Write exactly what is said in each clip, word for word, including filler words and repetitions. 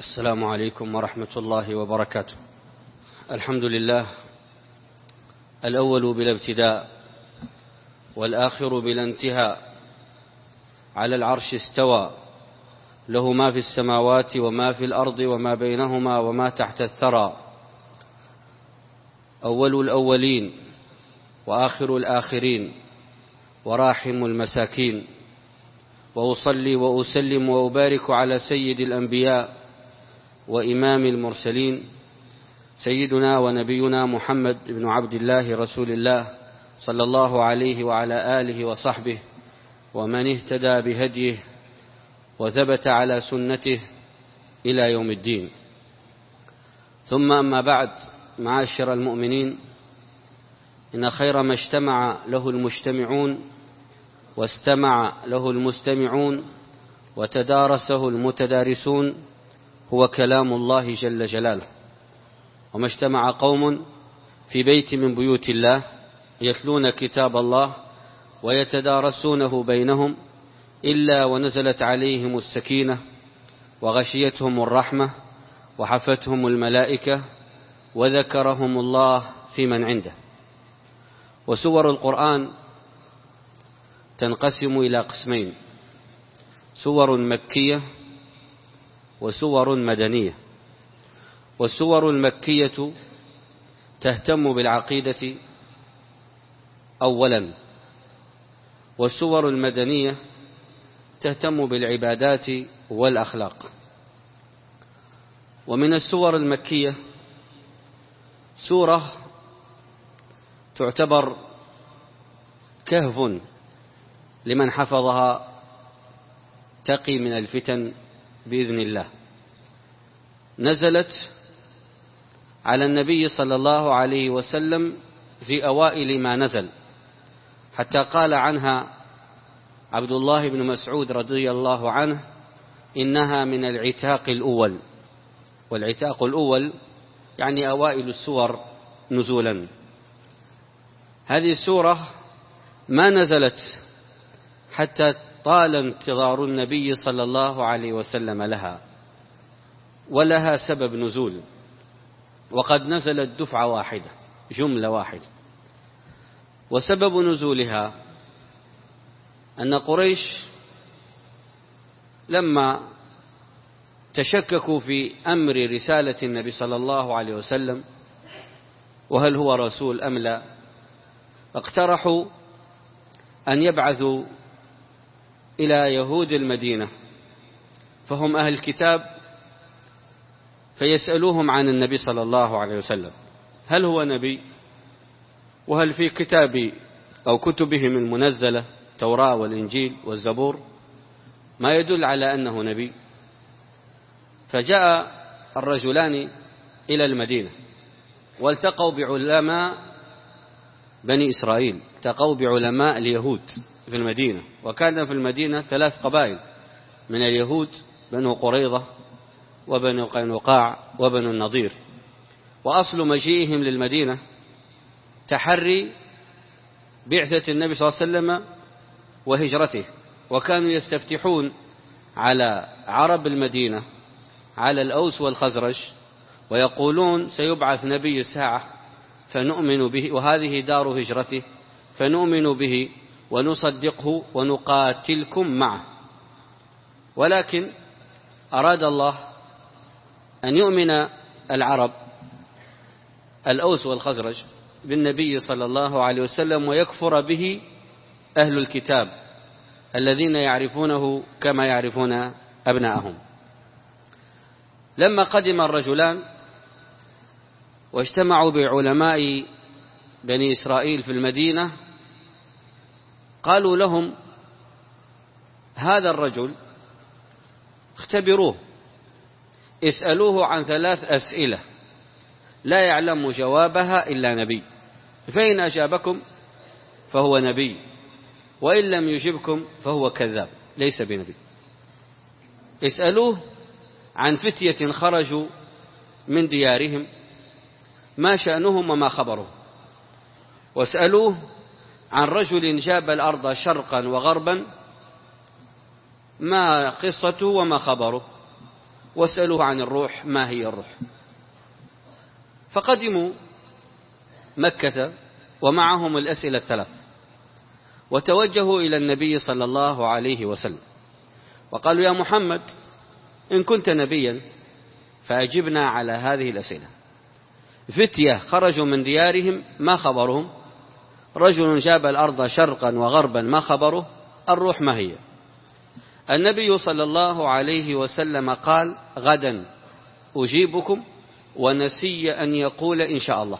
السلام عليكم ورحمة الله وبركاته. الحمد لله الأول بلا ابتداء والآخر بلا انتهاء، على العرش استوى، له ما في السماوات وما في الأرض وما بينهما وما تحت الثرى، أول الأولين وآخر الآخرين وراحم المساكين، وأصلي وأسلم وأبارك على سيد الأنبياء وإمام المرسلين، سيدنا ونبينا محمد بن عبد الله رسول الله صلى الله عليه وعلى آله وصحبه ومن اهتدى بهديه وثبت على سنته إلى يوم الدين. ثم أما بعد، معاشر المؤمنين، إن خير ما اجتمع له المجتمعون واستمع له المستمعون وتدارسه المتدارسون هو كلام الله جل جلاله. وما اجتمع قوم في بيت من بيوت الله يتلون كتاب الله ويتدارسونه بينهم إلا ونزلت عليهم السكينة وغشيتهم الرحمة وحفتهم الملائكة وذكرهم الله في من عنده. وسور القرآن تنقسم إلى قسمين: سور مكية وسور مدنية. والسور المكية تهتم بالعقيدة أولا، والسور المدنية تهتم بالعبادات والأخلاق. ومن السور المكية سورة تعتبر كهف لمن حفظها تقي من الفتن بإذن الله. نزلت على النبي صلى الله عليه وسلم في أوائل ما نزل، حتى قال عنها عبد الله بن مسعود رضي الله عنه: إنها من العتاق الأول. والعتاق الأول يعني أوائل السور نزولا. هذه السورة ما نزلت حتى طال انتظار النبي صلى الله عليه وسلم لها، ولها سبب نزول، وقد نزلت دفعة واحدة، جملة واحدة. وسبب نزولها أن قريش لما تشككوا في أمر رسالة النبي صلى الله عليه وسلم وهل هو رسول أم لا، اقترحوا أن يبعثوا إلى يهود المدينة، فهم أهل الكتاب، فيسألوهم عن النبي صلى الله عليه وسلم، هل هو نبي، وهل في كتاب أو كتبهم المنزلة التوراة والإنجيل والزبور ما يدل على أنه نبي. فجاء الرجلان إلى المدينة والتقوا بعلماء بني إسرائيل، التقوا بعلماء اليهود في المدينة. وكان في المدينة ثلاث قبائل من اليهود: بنو قريظة وبنو قينقاع وبنو النضير. وأصل مجيئهم للمدينة تحري بعثة النبي صلى الله عليه وسلم وهجرته، وكانوا يستفتحون على عرب المدينة، على الأوس والخزرج، ويقولون: سيبعث نبي الساعة فنؤمن به، وهذه دار هجرته، فنؤمن به ونصدقه ونقاتلكم معه. ولكن أراد الله أن يؤمن العرب الأوس والخزرج بالنبي صلى الله عليه وسلم، ويكفر به أهل الكتاب الذين يعرفونه كما يعرفون أبناءهم. لما قدم الرجلان واجتمعوا بعلماء بني إسرائيل في المدينة، قالوا لهم: هذا الرجل اختبروه، اسألوه عن ثلاث أسئلة لا يعلم جوابها إلا نبي، فإن أجابكم فهو نبي، وإن لم يجبكم فهو كذاب ليس بنبي. اسألوه عن فتية خرجوا من ديارهم ما شأنهم وما خبرهم، واسألوه عن رجل جاب الأرض شرقا وغربا ما قصته وما خبره، واسألوه عن الروح ما هي الروح. فقدموا مكة ومعهم الأسئلة الثلاث، وتوجهوا إلى النبي صلى الله عليه وسلم وقالوا: يا محمد، إن كنت نبيا فأجبنا على هذه الأسئلة. فتية خرجوا من ديارهم ما خبرهم؟ رجل جاب الأرض شرقا وغربا ما خبره؟ الروح ما هي؟ النبي صلى الله عليه وسلم قال: غدا أجيبكم، ونسي أن يقول إن شاء الله.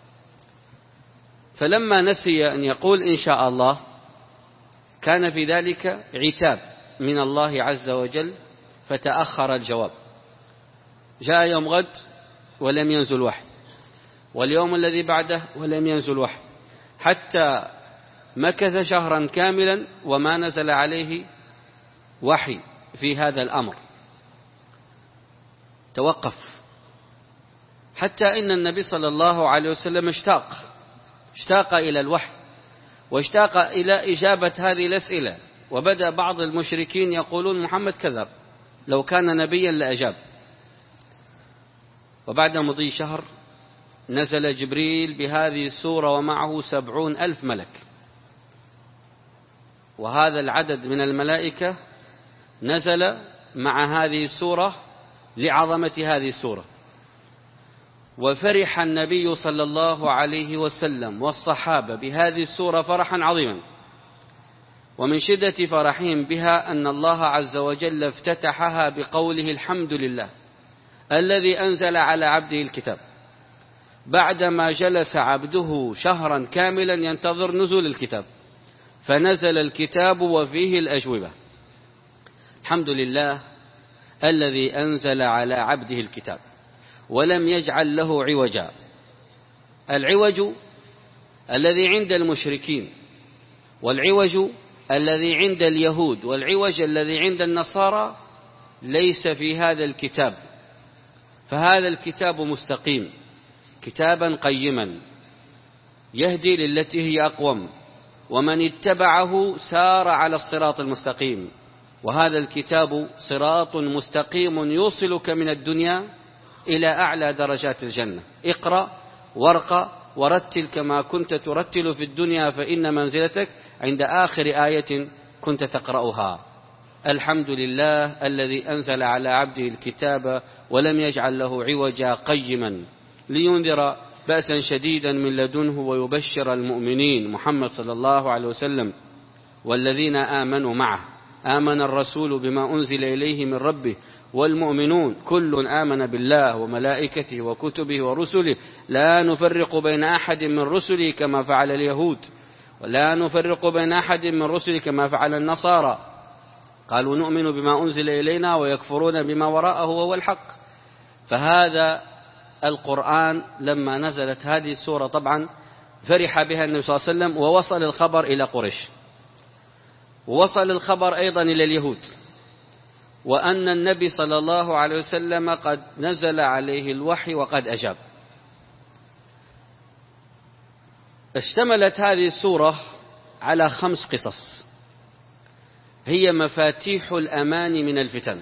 فلما نسي أن يقول إن شاء الله كان في ذلك عتاب من الله عز وجل، فتأخر الجواب. جاء يوم غد ولم ينزل وحي، واليوم الذي بعده ولم ينزل وحي، حتى مكث شهرا كاملا وما نزل عليه وحي في هذا الأمر. توقف، حتى إن النبي صلى الله عليه وسلم اشتاق اشتاق إلى الوحي، واشتاق إلى إجابة هذه الأسئلة. وبدأ بعض المشركين يقولون: محمد كذب، لو كان نبيا لأجاب. وبعد مضي شهر نزل جبريل بهذه السورة ومعه سبعون ألف ملك، وهذا العدد من الملائكة نزل مع هذه السورة لعظمة هذه السورة. وفرح النبي صلى الله عليه وسلم والصحابة بهذه السورة فرحا عظيما، ومن شدة فرحهم بها أن الله عز وجل افتتحها بقوله: الحمد لله الذي أنزل على عبده الكتاب، بعدما جلس عبده شهرا كاملا ينتظر نزول الكتاب، فنزل الكتاب وفيه الأجوبة. الحمد لله الذي أنزل على عبده الكتاب ولم يجعل له عوجا. العوج الذي عند المشركين، والعوج الذي عند اليهود، والعوج الذي عند النصارى ليس في هذا الكتاب. فهذا الكتاب مستقيم، كتابا قيما يهدي للتي هي أقوم، ومن اتبعه سار على الصراط المستقيم. وهذا الكتاب صراط مستقيم يوصلك من الدنيا إلى أعلى درجات الجنة. اقرأ وارقى ورتل كما كنت ترتل في الدنيا، فإن منزلتك عند آخر آية كنت تقرأها. الحمد لله الذي أنزل على عبده الكتاب ولم يجعل له عوجا قيما لينذر بأسا شديدا من لدنه ويبشر المؤمنين. محمد صلى الله عليه وسلم والذين آمنوا معه. آمن الرسول بما أنزل إليه من ربه والمؤمنون كل آمن بالله وملائكته وكتبه ورسله لا نفرق بين أحد من رسله كما فعل اليهود، ولا نفرق بين أحد من رسله كما فعل النصارى. قالوا نؤمن بما أنزل إلينا ويكفرون بما وراءه وهو الحق. فهذا القرآن لما نزلت هذه السورة طبعا فرح بها النبي صلى الله عليه وسلم، ووصل الخبر إلى قريش، ووصل الخبر أيضا إلى اليهود، وأن النبي صلى الله عليه وسلم قد نزل عليه الوحي وقد أجاب. اشتملت هذه السورة على خمس قصص هي مفاتيح الأمان من الفتن،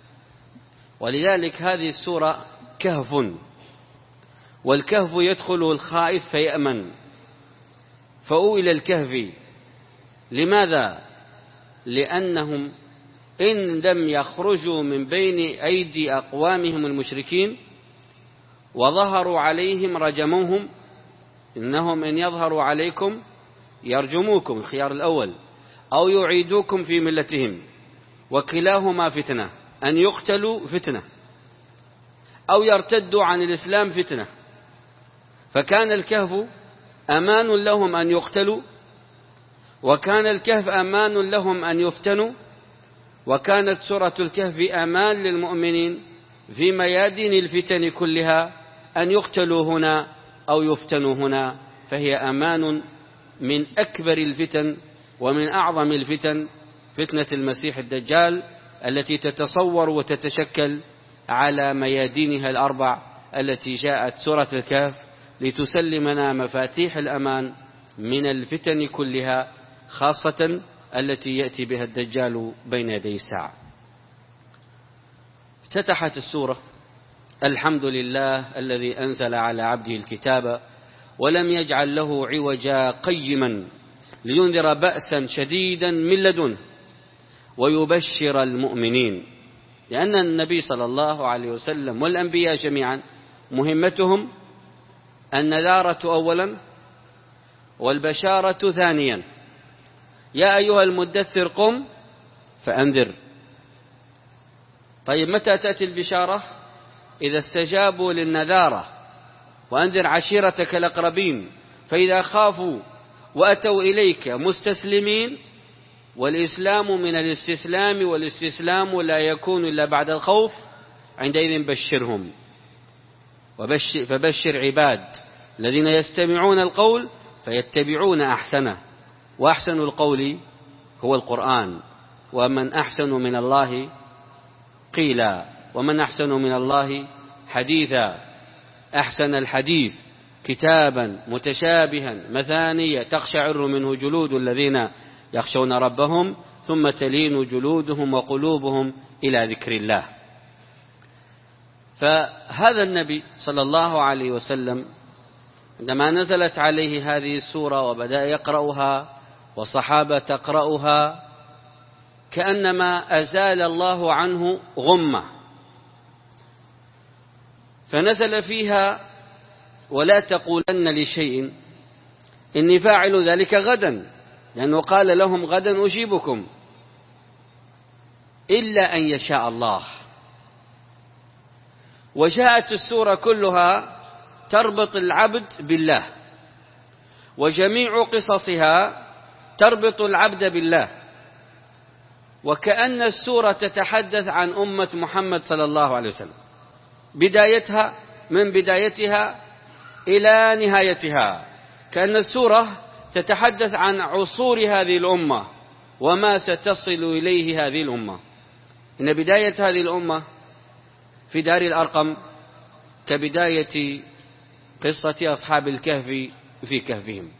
ولذلك هذه السورة كهف، والكهف يدخل الخائف فيأمن. فأوئل الكهف لماذا؟ لأنهم إن لم يخرجوا من بين أيدي أقوامهم المشركين وظهروا عليهم رجموهم، إنهم إن يظهروا عليكم يرجموكم، الخيار الأول، أو يعيدوكم في ملتهم، وكلاهما فتنة، أن يقتلوا فتنة أو يرتدوا عن الإسلام فتنة. فكان الكهف أمان لهم أن يقتلوا، وكان الكهف أمان لهم أن يفتنوا، وكانت سورة الكهف أمان للمؤمنين في ميادين الفتن كلها، أن يقتلوا هنا أو يفتنوا هنا. فهي أمان من أكبر الفتن ومن أعظم الفتن، فتنة المسيح الدجال التي تتصور وتتشكل على ميادينها الأربع التي جاءت سورة الكهف لتسلمنا مفاتيح الأمان من الفتن كلها، خاصة التي يأتي بها الدجال بين يدي الساعة. افتتحت السورة: الحمد لله الذي أنزل على عبده الكتاب ولم يجعل له عوجا قيما لينذر بأسا شديدا من لدنه ويبشر المؤمنين. لأن النبي صلى الله عليه وسلم والأنبياء جميعا مهمتهم النذارة أولا والبشارة ثانيا. يا أيها المدثر قم فأنذر. طيب متى تأتي البشارة؟ إذا استجابوا للنذارة: وأنذر عشيرتك الأقربين. فإذا خافوا وأتوا إليك مستسلمين، والإسلام من الاستسلام، والاستسلام لا يكون إلا بعد الخوف، عندئذ بشرهم. وبشر فبشر عباد الذين يستمعون القول فيتبعون أحسنه، وأحسن القول هو القرآن. ومن أحسن من الله قيلا، ومن أحسن من الله حديثا. أحسن الحديث كتابا متشابها مثانية تقشعر منه جلود الذين يخشون ربهم ثم تلين جلودهم وقلوبهم إلى ذكر الله. فهذا النبي صلى الله عليه وسلم عندما نزلت عليه هذه السورة وبدأ يقرأها والصحابة تقرأها كأنما أزال الله عنه غمة، فنزل فيها: ولا تقولن لشيء إني فاعل ذلك غدا، لأنه قال لهم: غدا أجيبكم إلا أن يشاء الله. وجاءت السورة كلها تربط العبد بالله، وجميع قصصها تربط العبد بالله، وكأن السورة تتحدث عن أمة محمد صلى الله عليه وسلم، بدايتها من بدايتها إلى نهايتها. كأن السورة تتحدث عن عصور هذه الأمة وما ستصل إليه هذه الأمة. إن بداية هذه الأمة في دار الأرقم كبداية قصة أصحاب الكهف في كهفهم.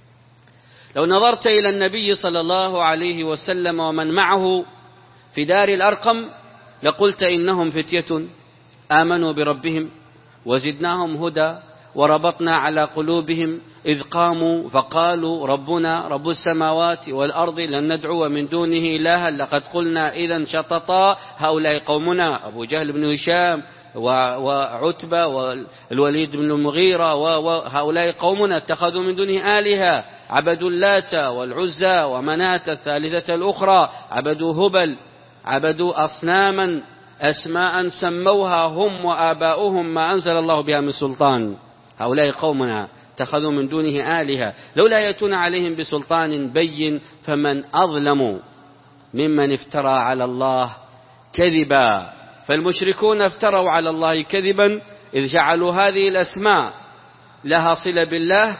لو نظرت إلى النبي صلى الله عليه وسلم ومن معه في دار الأرقم لقلت: إنهم فتية آمنوا بربهم وزدناهم هدى وربطنا على قلوبهم إذ قاموا فقالوا ربنا رب السماوات والأرض لن ندعو من دونه إلها لقد قلنا إذا شططا هؤلاء قومنا. أبو جهل بن هشام وعتبة والوليد بن المغيرة وهؤلاء قومنا اتخذوا من دونه آلهة، عبدوا اللات والعزى ومناة الثالثة الأخرى، عبدوا هبل، عبدوا أصناما أسماء سموها هم وآباؤهم ما أنزل الله بها من سلطان. هؤلاء قومنا اتخذوا من دونه آلهة لولا يأتون عليهم بسلطان بين فمن أظلم ممن افترى على الله كذبا. فالمشركون افتروا على الله كذبا إذ جعلوا هذه الأسماء لها صلة بالله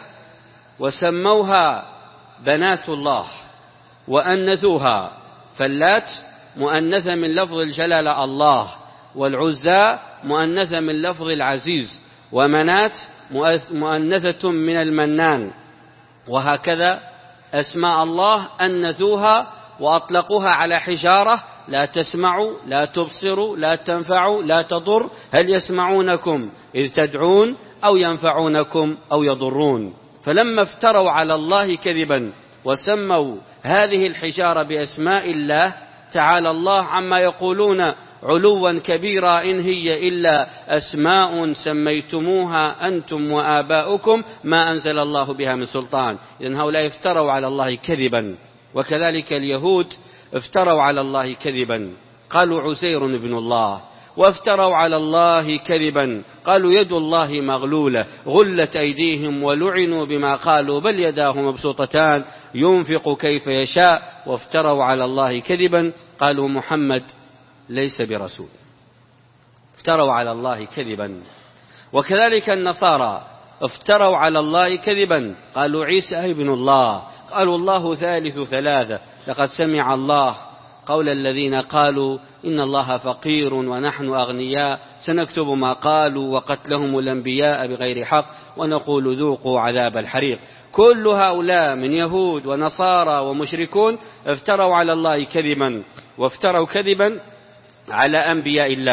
وسموها بنات الله وأنثوها. فاللات مؤنثة من لفظ الجلالة الله، والعزى مؤنثة من لفظ العزيز، ومنات مؤنثة من المنان. وهكذا أسماء الله أنثوها وأطلقوها على حجارة لا تسمع لا تبصر لا تنفع لا تضر، هل يسمعونكم إذ تدعون أو ينفعونكم أو يضرون. فلما افتروا على الله كذبا وسموا هذه الحجارة بأسماء الله تعالى الله عما يقولون علوا كبيرا إن هي إلا أسماء سميتموها أنتم وآباؤكم ما أنزل الله بها من سلطان. إذن هؤلاء افتروا على الله كذبا. وكذلك اليهود افتروا على الله كذبا قالوا عزير ابن الله، وافتروا على الله كذبا قالوا يد الله مغلولة غلت أيديهم ولعنوا بما قالوا بل يداه مبسوطتان ينفق كيف يشاء. وافتروا على الله كذبا قالوا محمد ليس برسول، افتروا على الله كذبا. وكذلك النصارى افتروا على الله كذبا قالوا عيسى ابن الله، قالوا الله ثالث ثلاثة، لقد سمع الله قول الذين قالوا إن الله فقير ونحن أغنياء سنكتب ما قالوا وقتلهم الأنبياء بغير حق ونقول ذوقوا عذاب الحريق. كل هؤلاء من يهود ونصارى ومشركون افتروا على الله كذبا، وافتروا كذبا على أنبياء الله.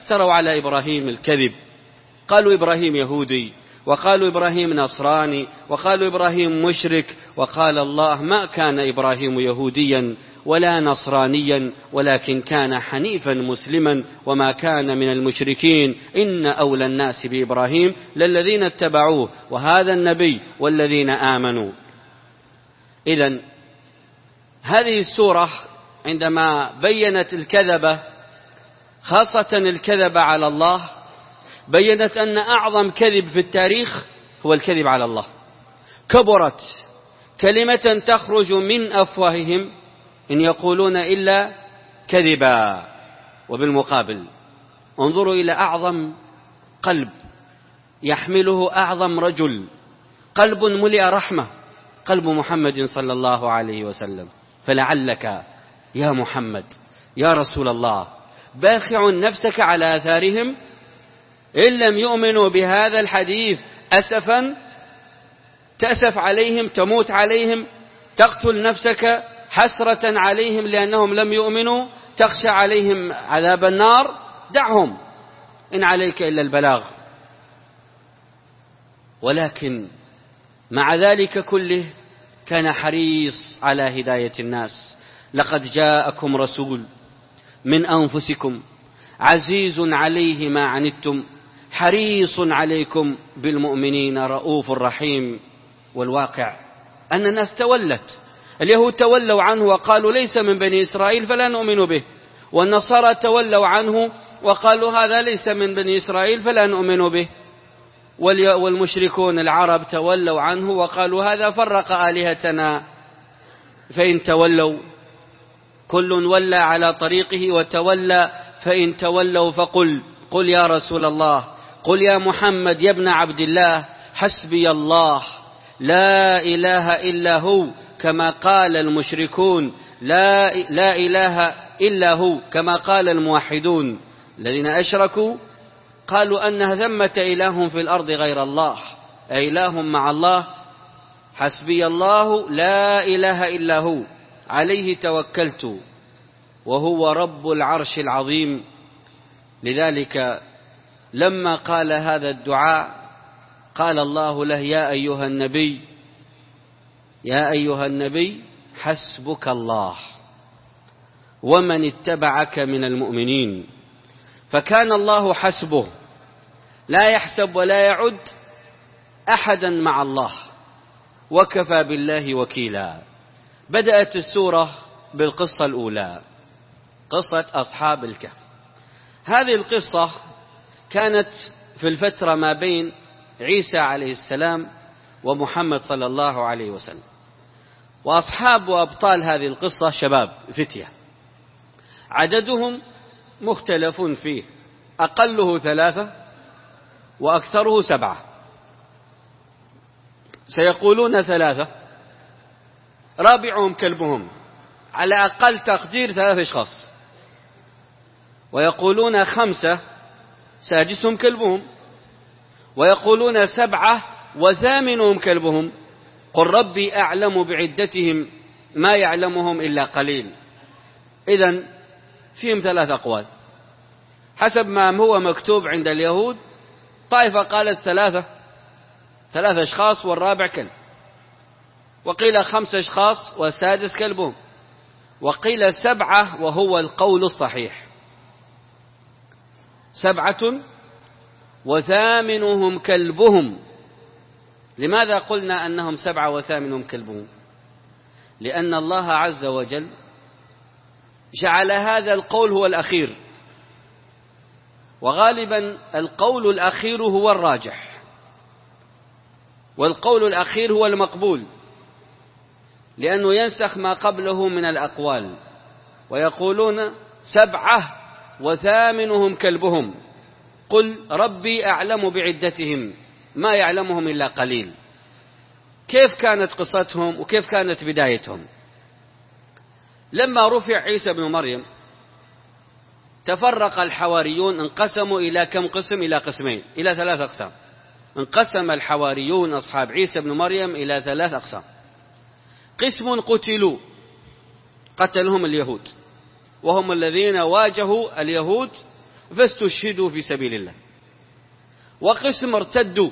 افتروا على إبراهيم الكذب، قالوا إبراهيم يهودي، وقالوا إبراهيم نصراني، وقالوا إبراهيم مشرك. وقال الله: ما كان إبراهيم يهوديا ولا نصرانيا ولكن كان حنيفا مسلما وما كان من المشركين، إن أولى الناس بإبراهيم للذين اتبعوه وهذا النبي والذين آمنوا. إذن هذه السورة عندما بينت الكذبة، خاصة الكذب على الله، بينت أن أعظم كذب في التاريخ هو الكذب على الله. كبرت كلمة تخرج من أفواههم إن يقولون إلا كذبا. وبالمقابل انظروا إلى أعظم قلب يحمله أعظم رجل، قلب ملئ رحمة، قلب محمد صلى الله عليه وسلم. فلعلك يا محمد يا رسول الله باخع نفسك على آثارهم إن لم يؤمنوا بهذا الحديث، أسفا تأسف عليهم، تموت عليهم، تقتل نفسك حسرة عليهم لأنهم لم يؤمنوا، تخشى عليهم عذاب النار. دعهم، إن عليك إلا البلاغ. ولكن مع ذلك كله كان حريص على هداية الناس. لقد جاءكم رسول من أنفسكم عزيز عليه ما عنتم حريص عليكم بالمؤمنين رؤوف رحيم. والواقع أن الناس تولت، اليهود تولوا عنه وقالوا ليس من بني إسرائيل فلا نؤمن به، والنصارى تولوا عنه وقالوا هذا ليس من بني إسرائيل فلا نؤمن به، والمشركون العرب تولوا عنه وقالوا هذا فرق آلهتنا. فإن تولوا كل ولى على طريقه وتولى، فإن تولوا فقل قل يا رسول الله، قل يا محمد يا ابن عبد الله، حسبي الله لا إله إلا هو كما قال المشركون، لا, لا إله إلا هو كما قال الموحدون الذين أشركوا، قالوا أن ثمة إله في الأرض غير الله، إله مع الله. حسبي الله لا إله إلا هو عليه توكلت وهو رب العرش العظيم. لذلك لما قال هذا الدعاء قال الله له: يا أيها النبي يا أيها النبي حسبك الله ومن اتبعك من المؤمنين. فكان الله حسبه، لا يحسب ولا يعد أحدا مع الله، وكفى بالله وكيلا. بدأت السورة بالقصة الأولى، قصة أصحاب الكهف. هذه القصة كانت في الفترة ما بين عيسى عليه السلام ومحمد صلى الله عليه وسلم. وأصحاب وأبطال هذه القصة شباب فتية، عددهم مختلف فيه، أقله ثلاثة وأكثره سبعة. سيقولون ثلاثة، رابعهم كلبهم، على أقل تقدير ثلاثة أشخاص. ويقولون خمسة سادسهم كلبهم، ويقولون سبعة وثامنهم كلبهم. قل ربي أعلم بعدتهم ما يعلمهم إلا قليل. إذن فيهم ثلاث أقوال حسب ما هو مكتوب عند اليهود. طائفة قالت ثلاثة ثلاثة أشخاص والرابع كلب، وقيل خمسة أشخاص والسادس كلبهم، وقيل سبعة وهو القول الصحيح، سبعة وثامنهم كلبهم. لماذا قلنا أنهم سبعة وثامنهم كلبهم؟ لأن الله عز وجل جعل هذا القول هو الأخير، وغالبا القول الأخير هو الراجح، والقول الأخير هو المقبول، لأنه ينسخ ما قبله من الأقوال. ويقولون سبعة وثامنهم كلبهم، قل ربي أعلم بعدتهم ما يعلمهم إلا قليل. كيف كانت قصتهم وكيف كانت بدايتهم؟ لما رفع عيسى بن مريم تفرق الحواريون، انقسموا إلى كم قسم؟ إلى قسمين، إلى ثلاث أقسام. انقسم الحواريون أصحاب عيسى بن مريم إلى ثلاث أقسام. قسم قتلوا، قتلهم اليهود، وهم الذين واجهوا اليهود فاستشهدوا في سبيل الله، وقسم ارتدوا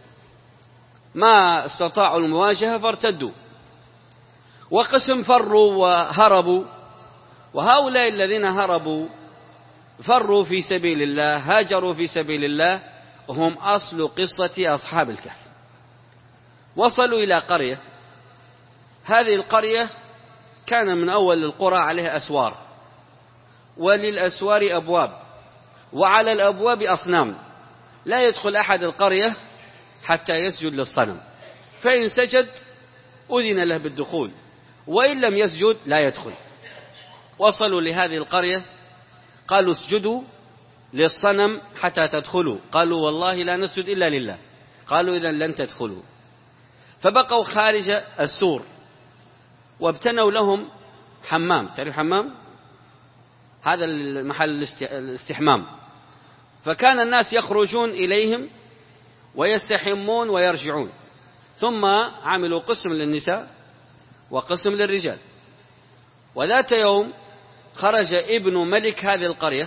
ما استطاعوا المواجهة فارتدوا، وقسم فروا وهربوا. وهؤلاء الذين هربوا فروا في سبيل الله هاجروا في سبيل الله هم أصل قصة أصحاب الكهف. وصلوا إلى قرية، هذه القرية كان من أول القرى عليها أسوار، وللأسوار أبواب، وعلى الأبواب أصنام، لا يدخل أحد القرية حتى يسجد للصنم، فإن سجد أذن له بالدخول، وإن لم يسجد لا يدخل. وصلوا لهذه القرية قالوا اسجدوا للصنم حتى تدخلوا، قالوا والله لا نسجد إلا لله، قالوا إذن لن تدخلوا. فبقوا خارج السور وابتنوا لهم حمام، تعرف حمام؟ هذا المحل الاستحمام. فكان الناس يخرجون إليهم ويستحمون ويرجعون. ثم عملوا قسم للنساء وقسم للرجال. وذات يوم خرج ابن ملك هذه القرية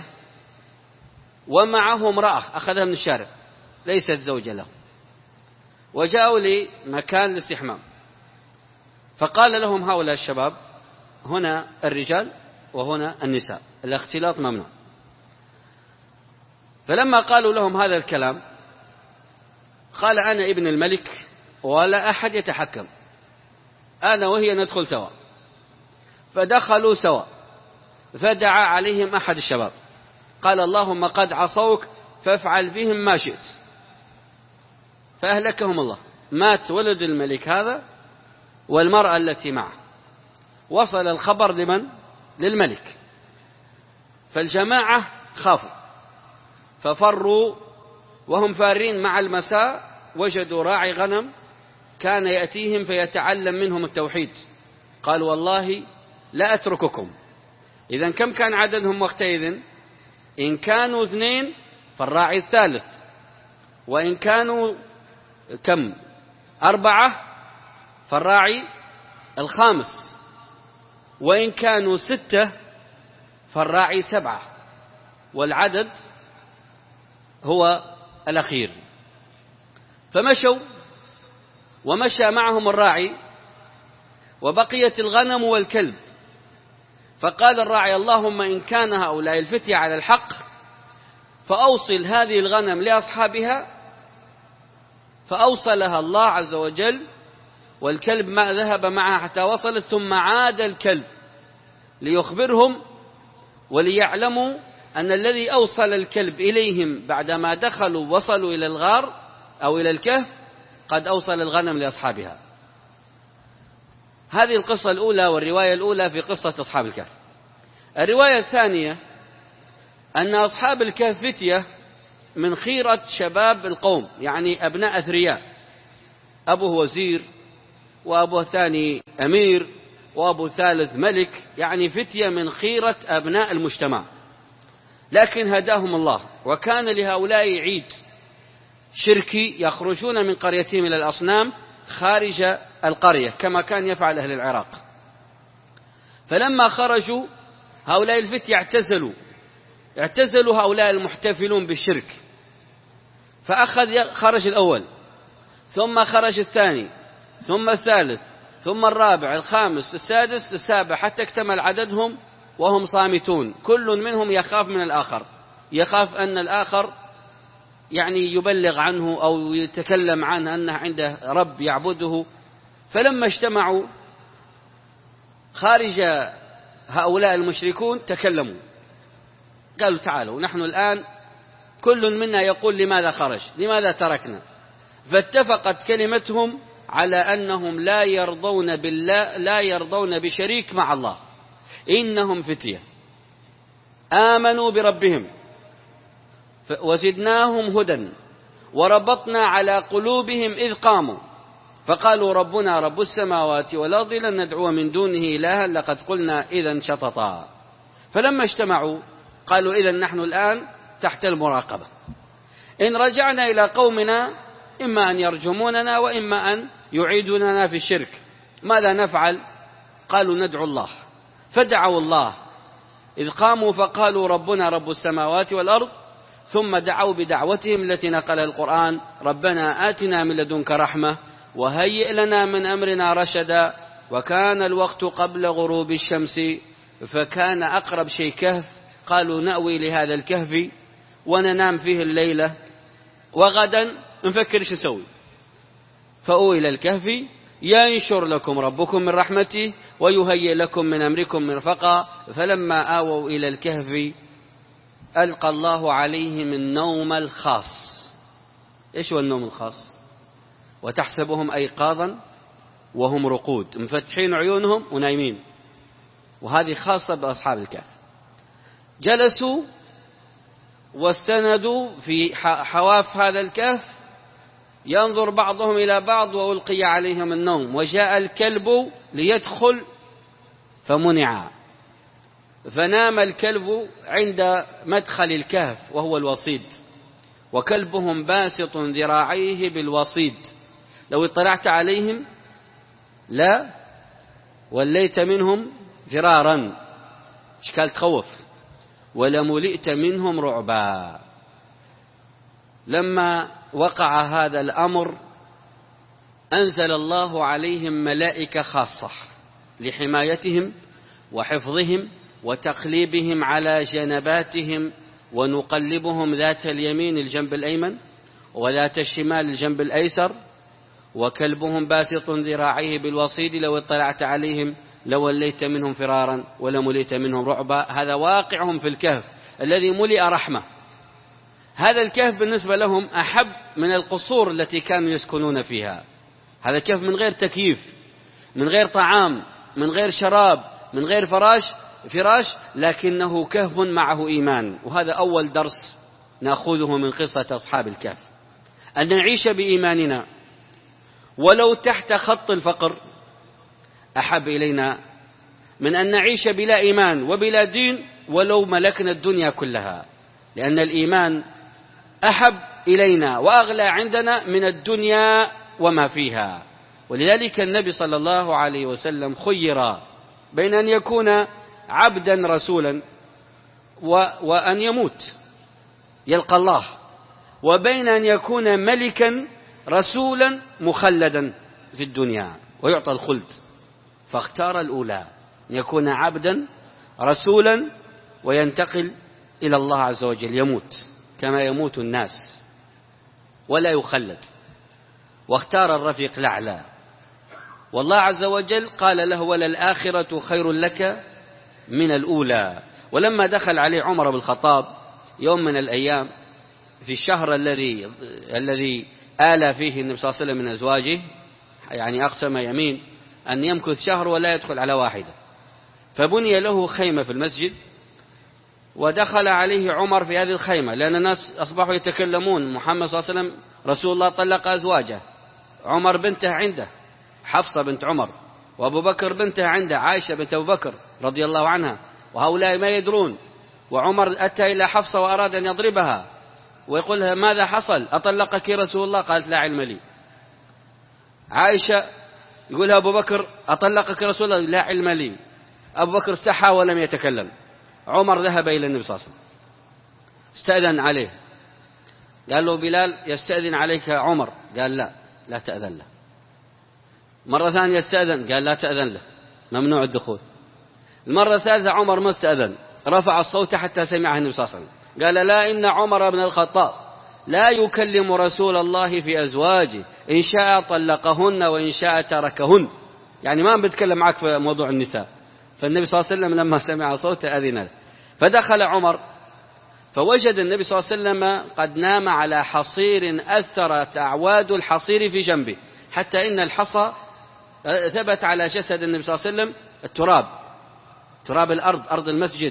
ومعه امرأة أخذها من الشارع ليست زوجة له، وجاءوا لمكان الاستحمام، فقال لهم هؤلاء الشباب هنا الرجال وهنا النساء، الاختلاط ممنوع. فلما قالوا لهم هذا الكلام قال أنا ابن الملك ولا أحد يتحكم، أنا وهي ندخل سوا. فدخلوا سوا، فدعا عليهم أحد الشباب قال اللهم قد عصوك فافعل فيهم ما شئت، فأهلكهم الله. مات ولد الملك هذا والمرأة التي معه. وصل الخبر لمن؟ للملك. فالجماعة خافوا ففروا، وهم فارين مع المساء وجدوا راعي غنم كان يأتيهم فيتعلم منهم التوحيد. قالوا والله لا أترككم. إذن كم كان عددهم وقتئذ؟ إن كانوا اثنين فالراعي الثالث، وإن كانوا كم أربعة فالراعي الخامس، وإن كانوا ستة فالراعي سبعة، والعدد هو الأخير. فمشوا ومشى معهم الراعي وبقيت الغنم والكلب. فقال الراعي اللهم إن كان هؤلاء الفتية على الحق فأوصل هذه الغنم لأصحابها، فأوصلها الله عز وجل، والكلب ما ذهب معها حتى وصلت، ثم عاد الكلب ليخبرهم وليعلموا أن الذي أوصل الكلب إليهم بعدما دخلوا وصلوا إلى الغار أو إلى الكهف قد أوصل الغنم لأصحابها. هذه القصة الأولى والرواية الأولى في قصة أصحاب الكهف. الرواية الثانية أن أصحاب الكهف فتية من خيرة شباب القوم، يعني أبناء أثرياء، أبوه وزير وأبوه الثاني أمير وأبو الثالث ملك، يعني فتية من خيرة أبناء المجتمع. لكن هداهم الله، وكان لهؤلاء عيد شركي يخرجون من قريتهم إلى الأصنام خارج القرية كما كان يفعل أهل العراق. فلما خرجوا هؤلاء الفتية اعتزلوا اعتزلوا هؤلاء المحتفلون بالشرك، فأخذ خرج الأول ثم خرج الثاني ثم الثالث ثم الرابع الخامس السادس السابع، حتى اكتمل عددهم وهم صامتون، كل منهم يخاف من الآخر، يخاف أن الآخر يعني يبلغ عنه أو يتكلم عنه أنه عنده رب يعبده. فلما اجتمعوا خارج هؤلاء المشركون تكلموا، قالوا تعالوا نحن الآن كل منا يقول لماذا خرج، لماذا تركنا. فاتفقت كلمتهم على أنهم لا يرضون بالله لا يرضون بشريك مع الله، إنهم فتية آمنوا بربهم وزدناهم هدى وربطنا على قلوبهم إذ قاموا فقالوا ربنا رب السماوات والأرض لن ندعو من دونه إلها لقد قلنا إذا شططا. فلما اجتمعوا قالوا إذن نحن الآن تحت المراقبة، إن رجعنا إلى قومنا إما أن يرجموننا وإما أن يعيدوننا في الشرك، ماذا نفعل؟ قالوا ندعو الله. فدعوا الله إذ قاموا فقالوا ربنا رب السماوات والأرض ثم دعوا بدعوتهم التي نقلها القرآن ربنا آتنا من لدنك رحمة وهيئ لنا من أمرنا رشدا وكان الوقت قبل غروب الشمس فكان أقرب شيء كهف قالوا نأوي لهذا الكهف وننام فيه الليلة وغدا نفكر ايش نسوي فأووا إلى الكهف ينشر لكم ربكم من رحمته ويهيئ لكم من أمركم مرفقا فلما آووا إلى الكهف ألقى الله عليهم النوم الخاص. إيش هو النوم الخاص؟ وتحسبهم أيقاظا وهم رقود مفتحين عيونهم ونايمين، وهذه خاصة بأصحاب الكهف. جلسوا واستندوا في حواف هذا الكهف ينظر بعضهم إلى بعض وألقي عليهم النوم وجاء الكلب ليدخل فمنع فنام الكلب عند مدخل الكهف وهو الوصيد وكلبهم باسط ذراعيه بالوصيد لو اطلعت عليهم لا وليت منهم فرارا اشكال تخوف ولملئت منهم رعبا. لما وقع هذا الأمر أنزل الله عليهم ملائكة خاصة لحمايتهم وحفظهم وتقليبهم على جنباتهم ونقلبهم ذات اليمين الجنب الأيمن وذات الشمال الجنب الأيسر وكلبهم باسط ذراعيه بالوصيد لو اطلعت عليهم لوليت منهم فرارا ولملئت منهم رعبا. هذا واقعهم في الكهف الذي ملئ رحمة. هذا الكهف بالنسبة لهم أحب من القصور التي كانوا يسكنون فيها. هذا الكهف من غير تكييف من غير طعام من غير شراب من غير فراش فراش لكنه كهف معه إيمان. وهذا أول درس نأخذه من قصة أصحاب الكهف، أن نعيش بإيماننا ولو تحت خط الفقر أحب إلينا من أن نعيش بلا إيمان وبلا دين ولو ملكنا الدنيا كلها، لأن الإيمان أحب إلينا وأغلى عندنا من الدنيا وما فيها. ولذلك النبي صلى الله عليه وسلم خير بين أن يكون عبدا رسولا وأن يموت يلقى الله، وبين أن يكون ملكا رسولا مخلدا في الدنيا ويعطى الخلد، فاختار الأولى أن يكون عبدا رسولا وينتقل إلى الله عز وجل يموت كما يموت الناس ولا يخلد، واختار الرفيق الأعلى. والله عز وجل قال له وللآخرة خير لك من الأولى. ولما دخل عليه عمر بن الخطاب يوم من الأيام في الشهر الذي الذي آل فيه النبي صلى الله عليه وسلم من أزواجه، يعني أقسم يمين أن يمكث شهر ولا يدخل على واحدة، فبني له خيمة في المسجد ودخل عليه عمر في هذه الخيمة، لأن الناس أصبحوا يتكلمون محمد صلى الله عليه وسلم رسول الله طلق أزواجه، عمر بنته عنده حفصة بنت عمر، وأبو بكر بنته عنده عائشة بنت أبو بكر رضي الله عنها، وهؤلاء ما يدرون. وعمر أتى إلى حفصة وأراد أن يضربها ويقول لها ماذا حصل أطلقك رسول الله؟ قالت لا علم لي. عائشة يقول لها أبو بكر أطلقك رسول الله؟ لا علم لي. أبو بكر استحى ولم يتكلم. عمر ذهب إلى النبي صلى الله عليه وسلم استأذن عليه، قال له بلال يستأذن عليك عمر، قال لا لا تأذن له. مرة ثانية يستأذن، قال لا تأذن له ممنوع الدخول. المرة الثالثة عمر ما استأذن، رفع الصوت حتى سمعه النبي صلى الله عليه وسلم، قال لا إن عمر بن الخطاب لا يكلم رسول الله في أزواجه إن شاء طلقهن وإن شاء تركهن، يعني ما بيتكلم معك في موضوع النساء. فالنبي صلى الله عليه وسلم لما سمع صوته أذن له، فدخل عمر فوجد النبي صلى الله عليه وسلم قد نام على حصير أثرت أعواد الحصير في جنبه، حتى إن الحصى ثبت على جسد النبي صلى الله عليه وسلم التراب، تراب الأرض أرض المسجد،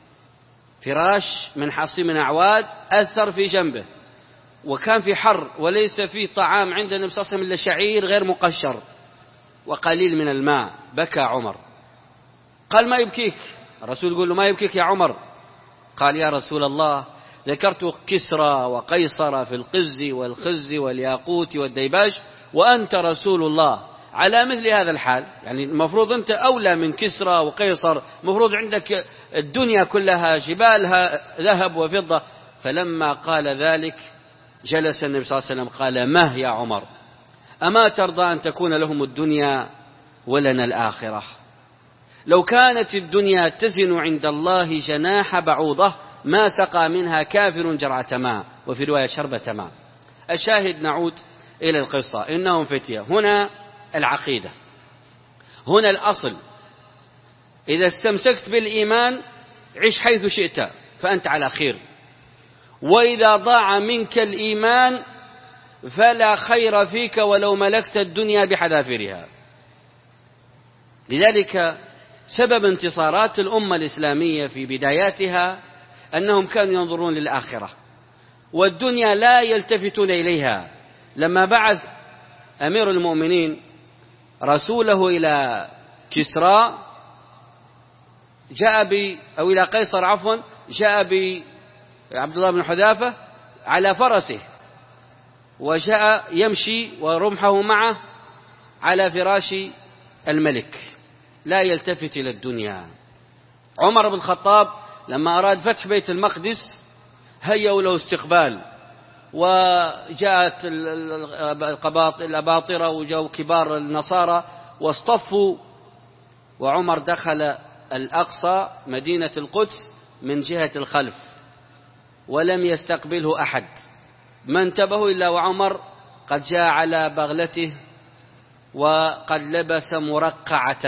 فراش من حصير من أعواد أثر في جنبه، وكان في حر وليس فيه طعام عند النبي صلى الله عليه وسلم إلا شعير غير مقشر وقليل من الماء. بكى عمر، قال ما يبكيك؟ الرسول يقول له ما يبكيك يا عمر؟ قال يا رسول الله ذكرت كسرى وقيصر في القز والخز والياقوت والديباج وأنت رسول الله، على مثل هذا الحال. يعني المفروض أنت أولى من كسرى وقيصر، المفروض عندك الدنيا كلها جبالها ذهب وفضة. فلما قال ذلك جلس النبي صلى الله عليه وسلم قال: مه يا عمر، أما ترضى أن تكون لهم الدنيا ولنا الآخرة؟ لو كانت الدنيا تزن عند الله جناح بعوضة ما سقى منها كافر جرعة ماء، وفي رواية شربة ماء. الشاهد، نعود إلى القصة. إنهم فتية. هنا العقيدة، هنا الأصل. إذا استمسكت بالإيمان عش حيث شئت فأنت على خير، وإذا ضاع منك الإيمان فلا خير فيك ولو ملكت الدنيا بحذافيرها. لذلك سبب انتصارات الأمة الإسلامية في بداياتها أنهم كانوا ينظرون للآخرة، والدنيا لا يلتفتون إليها. لما بعث أمير المؤمنين رسوله إلى كسرى جاء ب أو إلى قيصر عفوا جاء بعبد الله بن حذافة على فرسه، وجاء يمشي ورمحه معه على فراش الملك، لا يلتفت إلى الدنيا. عمر بن الخطاب لما أراد فتح بيت المقدس هيئوا له استقبال، وجاءت الأباطرة وجاءوا كبار النصارى واصطفوا، وعمر دخل الأقصى مدينة القدس من جهة الخلف ولم يستقبله أحد. ما انتبهوا إلا وعمر قد جاء على بغلته وقد لبس مرقعة،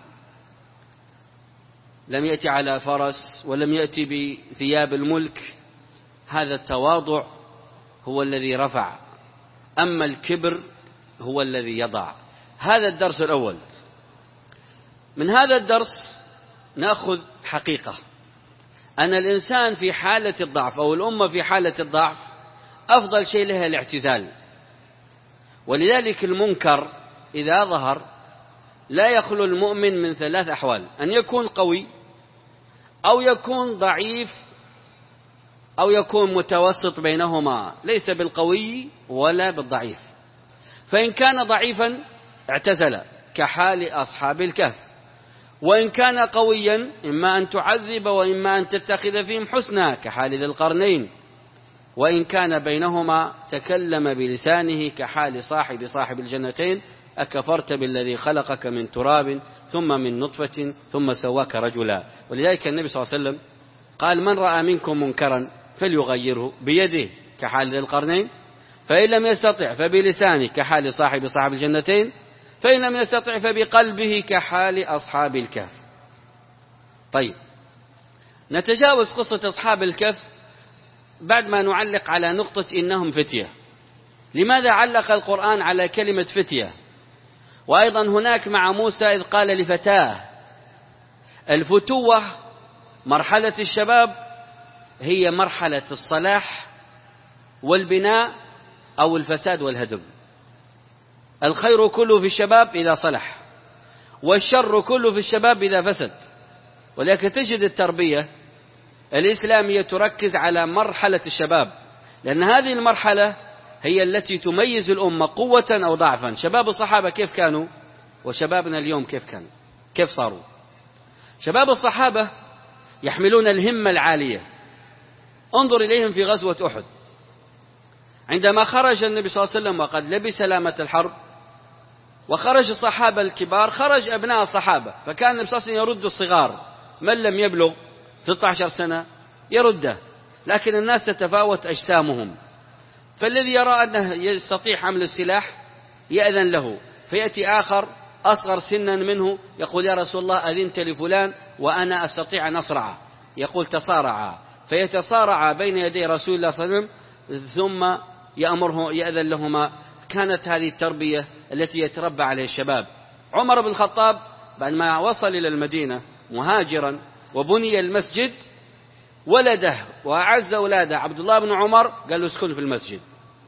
لم يأتي على فرس ولم يأتي بثياب الملك. هذا التواضع هو الذي رفع، أما الكبر هو الذي يضع. هذا الدرس الأول. من هذا الدرس نأخذ حقيقة أن الإنسان في حالة الضعف أو الأمة في حالة الضعف أفضل شيء لها الاعتزال. ولذلك المنكر إذا ظهر لا يخلو المؤمن من ثلاث أحوال: أن يكون قوي، أو يكون ضعيف، أو يكون متوسط بينهما، ليس بالقوي ولا بالضعيف. فإن كان ضعيفا اعتزل كحال أصحاب الكهف، وإن كان قويا إما أن تعذب وإما أن تتخذ فيهم حسنا كحال ذي القرنين، وإن كان بينهما تكلم بلسانه كحال صاحب صاحب الجنتين: أكفرت بالذي خلقك من تراب ثم من نطفة ثم سواك رجلا. ولذلك النبي صلى الله عليه وسلم قال: من رأى منكم منكرا فليغيره بيده كحال ذي القرنين، فإن لم يستطع فبلسانه كحال صاحب صاحب الجنتين، فإن لم يستطع فبقلبه كحال أصحاب الكهف. طيب، نتجاوز قصة أصحاب الكهف بعد ما نعلق على نقطة إنهم فتية. لماذا علق القرآن على كلمة فتية؟ وأيضا هناك مع موسى إذ قال لفتاه. الفتوة مرحلة الشباب هي مرحلة الصلاح والبناء أو الفساد والهدم. الخير كله في الشباب إذا صلح، والشر كله في الشباب إذا فسد. ولكن تجد التربية الإسلامية تركز على مرحلة الشباب، لأن هذه المرحلة هي التي تميز الأمة قوة أو ضعفا. شباب الصحابة كيف كانوا؟ وشبابنا اليوم كيف كانوا؟ كيف صاروا؟ شباب الصحابة يحملون الهمة العالية. انظر إليهم في غزوة أحد، عندما خرج النبي صلى الله عليه وسلم وقد لبس سلامة الحرب وخرج الصحابة الكبار، خرج أبناء الصحابة، فكان النبي صلى الله عليه وسلم يرد الصغار، من لم يبلغ ستة عشر سنة يرده، لكن الناس تتفاوت أجسامهم، فالذي يرى أنه يستطيع حمل السلاح يأذن له، فيأتي آخر أصغر سنا منه يقول: يا رسول الله أذنت لفلان وأنا أستطيع أن أصرعه، يقول: تصارعا، فيتصارعا بين يدي رسول الله صلى الله عليه وسلم ثم يأمره يأذن لهما. كانت هذه التربية التي يتربى عليها الشباب. عمر بن الخطاب بعد ما وصل إلى المدينة مهاجرا وبني المسجد، ولده وأعز أولاده عبد الله بن عمر قال له: اسكن في المسجد،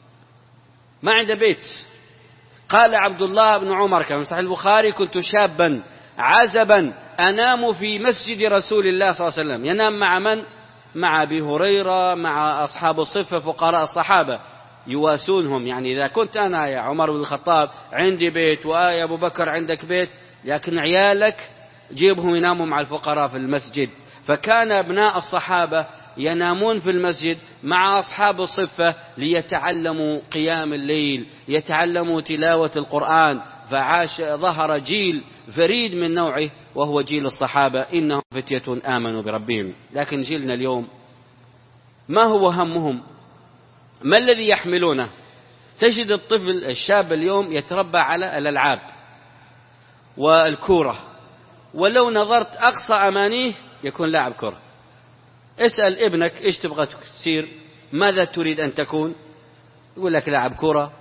ما عنده بيت. قال عبد الله بن عمر كما في صحيح البخاري: كنت شابا عزبا أنام في مسجد رسول الله صلى الله عليه وسلم. ينام مع من؟ مع أبي هريرة، مع أصحاب الصفة فقراء الصحابة. يواسونهم. يعني إذا كنت أنا يا عمر بن الخطاب عندي بيت ويا أبو بكر عندك بيت، لكن عيالك جيبهم يناموا مع الفقراء في المسجد. فكان أبناء الصحابة ينامون في المسجد مع أصحاب الصفة ليتعلموا قيام الليل، يتعلموا تلاوة القرآن. فعاش ظهر جيل فريد من نوعه وهو جيل الصحابة، إنهم فتية آمنوا بربهم. لكن جيلنا اليوم ما هو همهم؟ ما الذي يحملونه؟ تجد الطفل الشاب اليوم يتربى على الألعاب والكورة، ولو نظرت أقصى أمانيه يكون لاعب كرة. اسأل ابنك إيش تبغى تصير، ماذا تريد أن تكون، يقول لك لاعب كرة.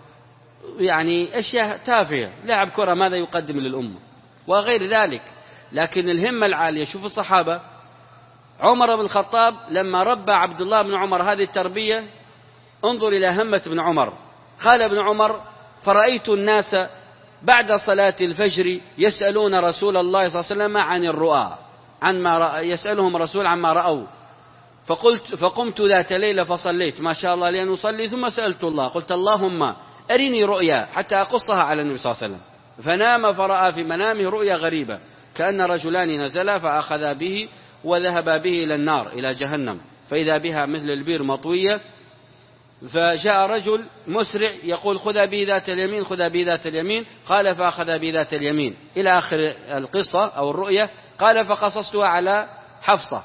يعني أشياء تافهة، لاعب كرة ماذا يقدم للأمة وغير ذلك. لكن الهمة العالية، شوف الصحابة، عمر بن الخطاب لما ربى عبد الله بن عمر هذه التربية، انظر إلى همة بن عمر. قال ابن عمر: فرأيت الناس بعد صلاة الفجر يسألون رسول الله صلى الله عليه وسلم عن الرؤى، عن ما رأى، يسألهم رسول عما رأوا. فقلت فقمت ذات ليلة فصليت ما شاء الله لأن أصلي، ثم سألت الله قلت: اللهم أرني رؤيا حتى أقصها على النبي صلى الله عليه وسلم. فنام فرأى في منامه رؤيا غريبة، كأن رجلان نزلا فأخذا به وذهبا به إلى النار، إلى جهنم، فإذا بها مثل البير مطوية. فجاء رجل مسرع يقول: خذا به ذات اليمين، خذا به ذات اليمين. قال: فأخذ به ذات اليمين، إلى آخر القصة أو الرؤية. قال: فقصصتها على حفصة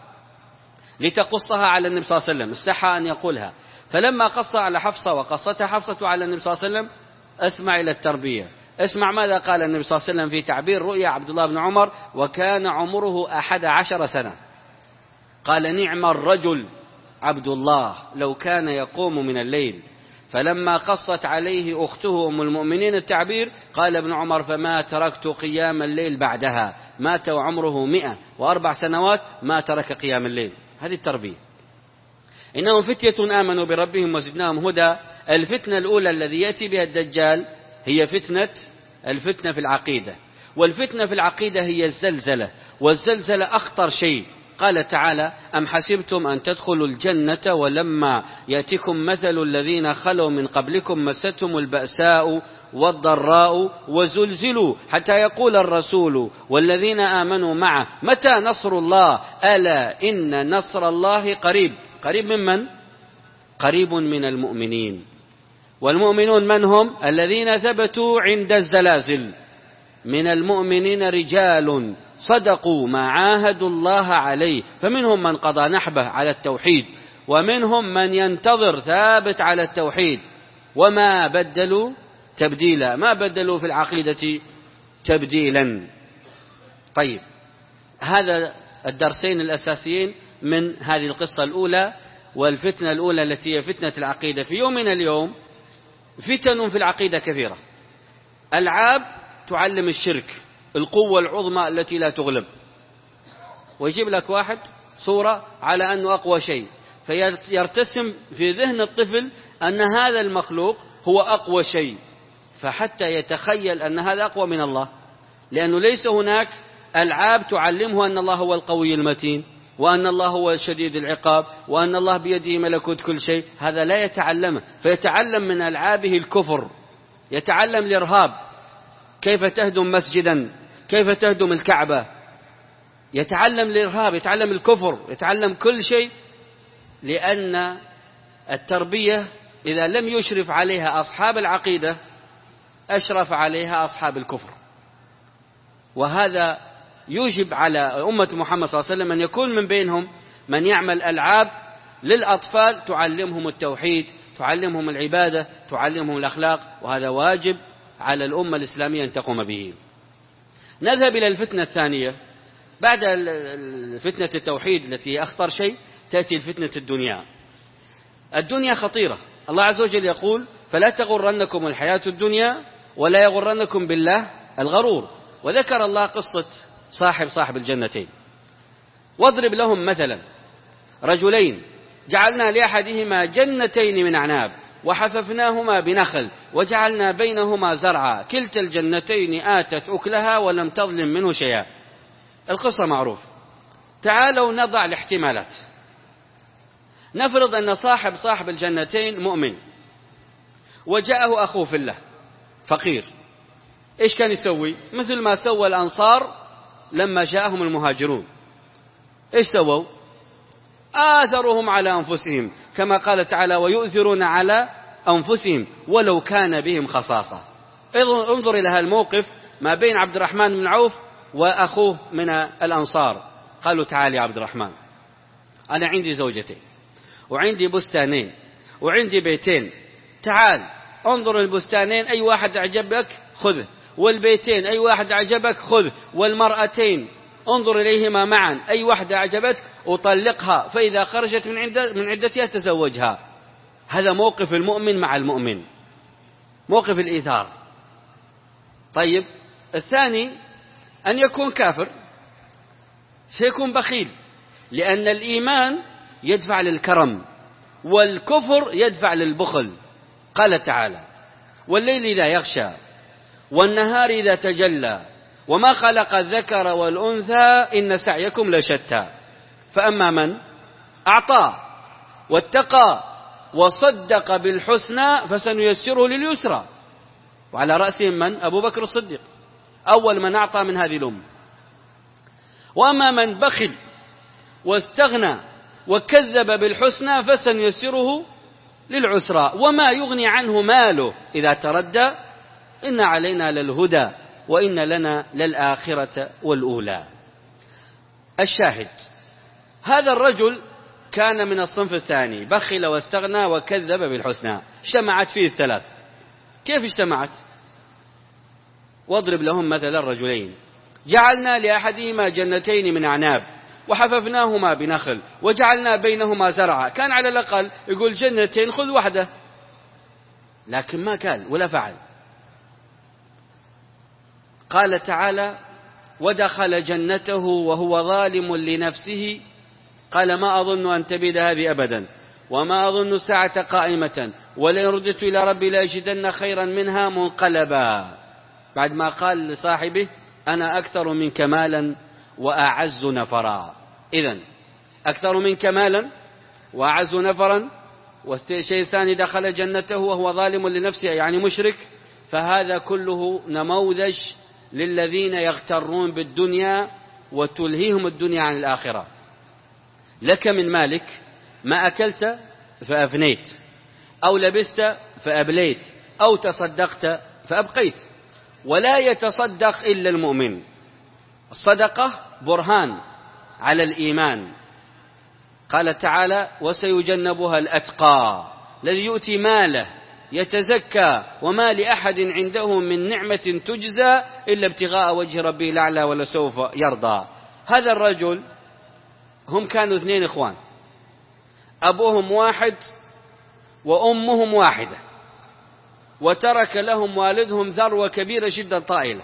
لتقصها على النبي صلى الله عليه وسلم، استحى أن يقولها. فلما قص على حفصة وقصتها حفصة على النبي صلى الله عليه وسلم، اسمع إلى التربية، اسمع ماذا قال النبي صلى الله عليه وسلم في تعبير رؤيا عبد الله بن عمر، وكان عمره أحد عشر سنة. قال: نعم الرجل عبد الله لو كان يقوم من الليل. فلما قصت عليه أخته أم المؤمنين التعبير، قال ابن عمر: فما تركت قيام الليل بعدها. مات وعمره مئة وأربع سنوات ما ترك قيام الليل. هذه التربية. إنهم فتية آمنوا بربهم وزدناهم هدى. الفتنة الأولى الذي يأتي بها الدجال هي فتنة الفتنة في العقيدة، والفتنة في العقيدة هي الزلزلة، والزلزلة أخطر شيء. قال تعالى: أم حسبتم أن تدخلوا الجنة ولما يأتكم مثل الذين خلوا من قبلكم مستهم البأساء والضراء وزلزلوا حتى يقول الرسول والذين آمنوا معه متى نصر الله ألا إن نصر الله قريب. قريب من من؟ قريب من المؤمنين. والمؤمنون من هم؟ الذين ثبتوا عند الزلازل. من المؤمنين رجال صدقوا ما عاهدوا الله عليه، فمنهم من قضى نحبه على التوحيد، ومنهم من ينتظر ثابت على التوحيد، وما بدلوا تبديلا، ما بدلوا في العقيدة تبديلا. طيب، هذا الدرسين الأساسيين من هذه القصة الأولى، والفتنة الأولى التي هي فتنة العقيدة. في يومنا اليوم فتن في العقيدة كثيرة. ألعاب تعلم الشرك، القوة العظمى التي لا تغلب، ويجيب لك واحد صورة على أنه أقوى شيء، فيرتسم في ذهن الطفل أن هذا المخلوق هو أقوى شيء، فحتى يتخيل أن هذا أقوى من الله، لأنه ليس هناك ألعاب تعلمه أن الله هو القوي المتين، وأن الله هو شديد العقاب، وأن الله بيده ملكوت كل شيء. هذا لا يتعلمه، فيتعلم من ألعابه الكفر، يتعلم الإرهاب، كيف تهدم مسجدا، كيف تهدم الكعبة، يتعلم الإرهاب، يتعلم الكفر، يتعلم كل شيء. لأن التربية إذا لم يشرف عليها أصحاب العقيدة أشرف عليها أصحاب الكفر. وهذا يوجب على أمة محمد صلى الله عليه وسلم أن يكون من بينهم من يعمل ألعاب للأطفال تعلمهم التوحيد، تعلمهم العبادة، تعلمهم الأخلاق، وهذا واجب على الأمة الإسلامية أن تقوم به. نذهب إلى الفتنة الثانية. بعد فتنة التوحيد التي هي أخطر شيء تأتي الفتنة الدنيا. الدنيا خطيرة. الله عز وجل يقول: فلا تغرنكم الحياة الدنيا ولا يغرنكم بالله الغرور. وذكر الله قصة صاحب صاحب الجنتين. واضرب لهم مثلا رجلين جعلنا لأحدهما جنتين من أعناب وحففناهما بنخل وجعلنا بينهما زرعا كلتا الجنتين آتت أكلها ولم تظلم منه شيئا. القصة معروف. تعالوا نضع الاحتمالات. نفرض أن صاحب صاحب الجنتين مؤمن، وجاءه أخوه في الله فقير، إيش كان يسوي؟ مثل ما سوى الأنصار لما جاءهم المهاجرون. إيش سووا؟ آثرهم على أنفسهم، كما قال تعالى ويؤثرون على أنفسهم ولو كان بهم خصاصة. انظر إلى هذا الموقف ما بين عبد الرحمن بن عوف وأخوه من الأنصار. قالوا تعال يا عبد الرحمن، أنا عندي زوجتين وعندي بستانين وعندي بيتين، تعال انظر البستانين أي واحد أعجبك خذه، والبيتين أي واحد أعجبك خذه، والمرأتين انظر إليهما معا أي واحدة أعجبتك وطلقها، فإذا خرجت من عدة من عدتها تزوجها. هذا موقف المؤمن مع المؤمن، موقف الإيثار. طيب الثاني أن يكون كافر، سيكون بخيل، لأن الإيمان يدفع للكرم والكفر يدفع للبخل. قال تعالى والليل إذا يغشى والنهار إذا تجلى وما خلق الذكر والأنثى إن سعيكم لشتى. فأما من أعطى واتقى وصدق بالحسنى فسنيسره لليسرى. وعلى رأسهم من؟ أبو بكر الصديق، أول من أعطى من هذه الأمة. وأما من بخل واستغنى وكذب بالحسنى فسنيسره للعسرى. وما يغني عنه ماله إذا تردى إن علينا للهدى وإن لنا للآخرة والأولى. الشاهد هذا الرجل كان من الصنف الثاني، بخل واستغنى وكذب بالحسنى. اجتمعت فيه الثلاث. كيف اجتمعت؟ واضرب لهم مثلا الرجلين جعلنا لأحدهما جنتين من أعناب وحففناهما بنخل وجعلنا بينهما زرعا. كان على الأقل يقول جنتين خذ واحدة، لكن ما قال ولا فعل. قال تعالى ودخل جنته وهو ظالم لنفسه قال ما أظن أن تبيد هذه أبدا وما أظن الساعة قائمة ولئن رددت إلى ربي لأجدن خيرا منها منقلبا. بعد ما قال لصاحبه أنا أكثر منك مالا وأعز نفرا. إذن أكثر منك مالا وأعز نفرا. والشيء الثاني دخل جنته وهو ظالم لنفسه يعني مشرك. فهذا كله نموذج للذين يغترون بالدنيا وتلهيهم الدنيا عن الآخرة. لك من مالك ما أكلت فأفنيت، أو لبست فأبليت، أو تصدقت فأبقيت. ولا يتصدق إلا المؤمن. الصدقة برهان على الإيمان. قال تعالى وسيجنبها الأتقى الذي يؤتي ماله يتزكى وما لأحد عنده من نعمة تجزى إلا ابتغاء وجه ربه الأعلى ولسوف يرضى. هذا الرجل هم كانوا اثنين إخوان، أبوهم واحد وأمهم واحدة، وترك لهم والدهم ثروة كبيرة جدا طائلة.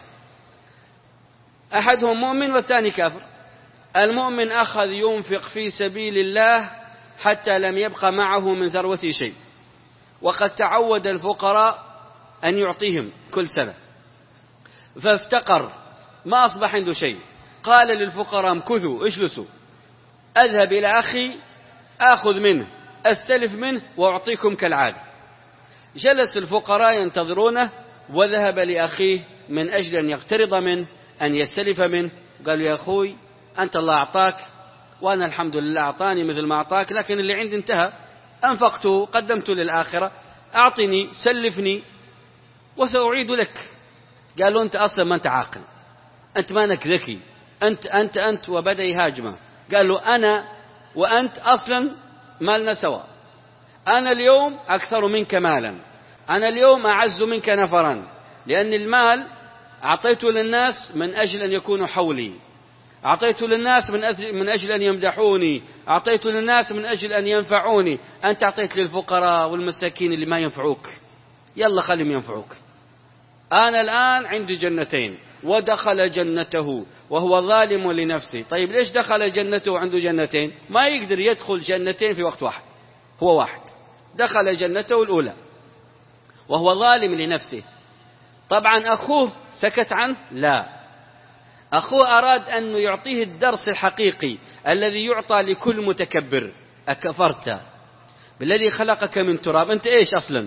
أحدهم مؤمن والثاني كافر. المؤمن أخذ ينفق في سبيل الله حتى لم يبق معه من ثروته شيء، وقد تعود الفقراء أن يعطيهم كل سنة، فافتقر ما أصبح عنده شيء. قال للفقراء امكثوا اجلسوا أذهب إلى أخي آخذ منه أستلف منه وأعطيكم كالعادة. جلس الفقراء ينتظرونه وذهب لأخيه من أجل أن يقترض منه أن يستلف منه. قالوا يا أخوي أنت الله أعطاك وأنا الحمد لله أعطاني مثل ما أعطاك، لكن اللي عندي انتهى أنفقته قدمته للآخرة، أعطني سلفني وسأعيد لك. قالوا أنت أصلا ما أنت عاقل، أنت ما أنك ذكي، أنت أنت أنت وبدأ يهاجمه. قالوا أنا وأنت أصلا مالنا سوا، أنا اليوم أكثر منك مالا، أنا اليوم أعز منك نفرا، لأن المال أعطيته للناس من أجل أن يكونوا حولي، أعطيته للناس من أجل أن يمدحوني، أعطيته للناس من أجل أن ينفعوني. أنت أعطيت للفقراء والمساكين اللي ما ينفعوك، يلا خليهم ينفعوك. أنا الآن عندي جنتين. ودخل جنته وهو ظالم لنفسه. طيب ليش دخل جنته وعنده جنتين؟ ما يقدر يدخل جنتين في وقت واحد، هو واحد. دخل جنته الأولى وهو ظالم لنفسه. طبعا أخوه سكت عنه؟ لا، أخوه أراد أن يعطيه الدرس الحقيقي الذي يعطى لكل متكبر. أكفرت بالذي خلقك من تراب؟ أنت إيش أصلا؟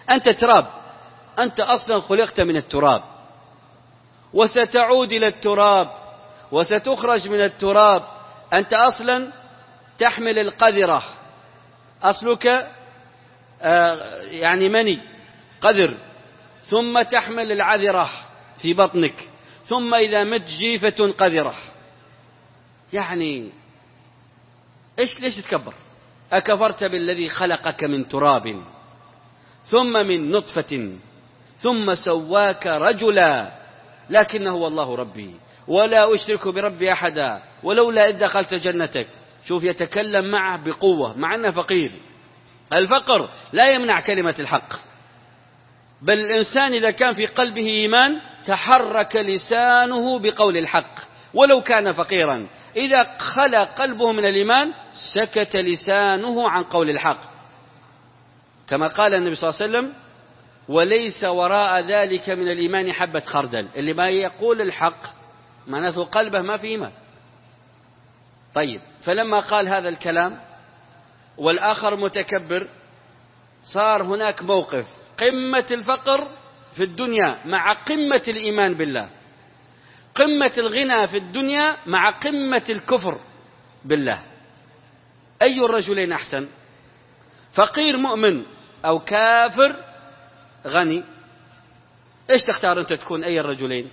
أنت تراب، أنت أصلا خلقت من التراب، وستعود إلى التراب، وستخرج من التراب. أنت أصلا تحمل القذرة، أصلك آه يعني مني قذر، ثم تحمل العذرة في بطنك، ثم إذا مت جيفة قذرة. يعني إيش ليش تكبر؟ أكفرت بالذي خلقك من تراب ثم من نطفة ثم سواك رجلا، لكنه والله ربي ولا أشرك بربي أحدا ولولا إذ دخلت جنتك. شوف يتكلم معه بقوة مع أنه فقير. الفقر لا يمنع كلمة الحق، بل الإنسان إذا كان في قلبه إيمان تحرك لسانه بقول الحق ولو كان فقيرا. إذا خلا قلبه من الإيمان سكت لسانه عن قول الحق، كما قال النبي صلى الله عليه وسلم: وليس وراء ذلك من الإيمان حبة خردل. اللي ما يقول الحق معناته قلبه ما في إيمان. طيب، فلما قال هذا الكلام والآخر متكبر، صار هناك موقف قمة الفقر في الدنيا مع قمة الإيمان بالله، قمة الغنى في الدنيا مع قمة الكفر بالله. أي الرجلين أحسن؟ فقير مؤمن أو كافر غني؟ إيش تختار أنت تكون أي الرجلين؟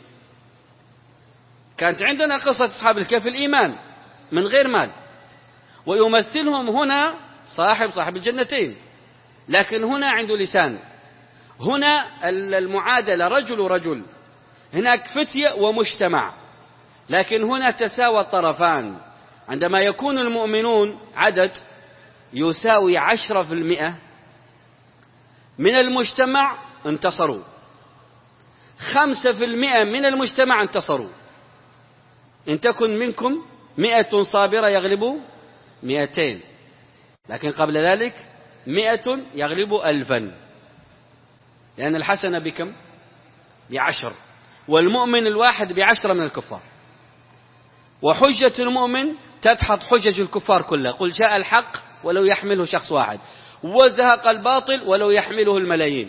كانت عندنا قصة أصحاب الكهف الإيمان من غير مال، ويمثلهم هنا صاحب صاحب الجنتين، لكن هنا عنده لسان. هنا المعادلة رجل ورجل، هناك فتية ومجتمع، لكن هنا تساوى الطرفان. عندما يكون المؤمنون عدد يساوي عشرة في المئة من المجتمع انتصروا، خمسة في المئة من المجتمع انتصروا. إن تكن منكم مئة صابرة يغلبوا مئتين، لكن قبل ذلك مئة يغلبوا ألفا، لأن الحسنة بكم؟ بعشر، والمؤمن الواحد بعشرة من الكفار. وحجة المؤمن تدحض حجج الكفار كلها. قل جاء الحق ولو يحمله شخص واحد، وزهق الباطل ولو يحمله الملايين.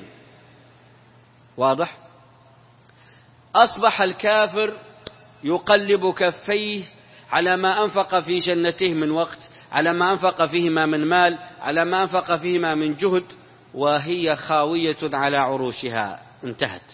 واضح؟ أصبح الكافر يقلب كفيه على ما أنفق في جنته من وقت، على ما أنفق فيهما من مال، على ما أنفق فيهما من جهد، وهي خاوية على عروشها، انتهت.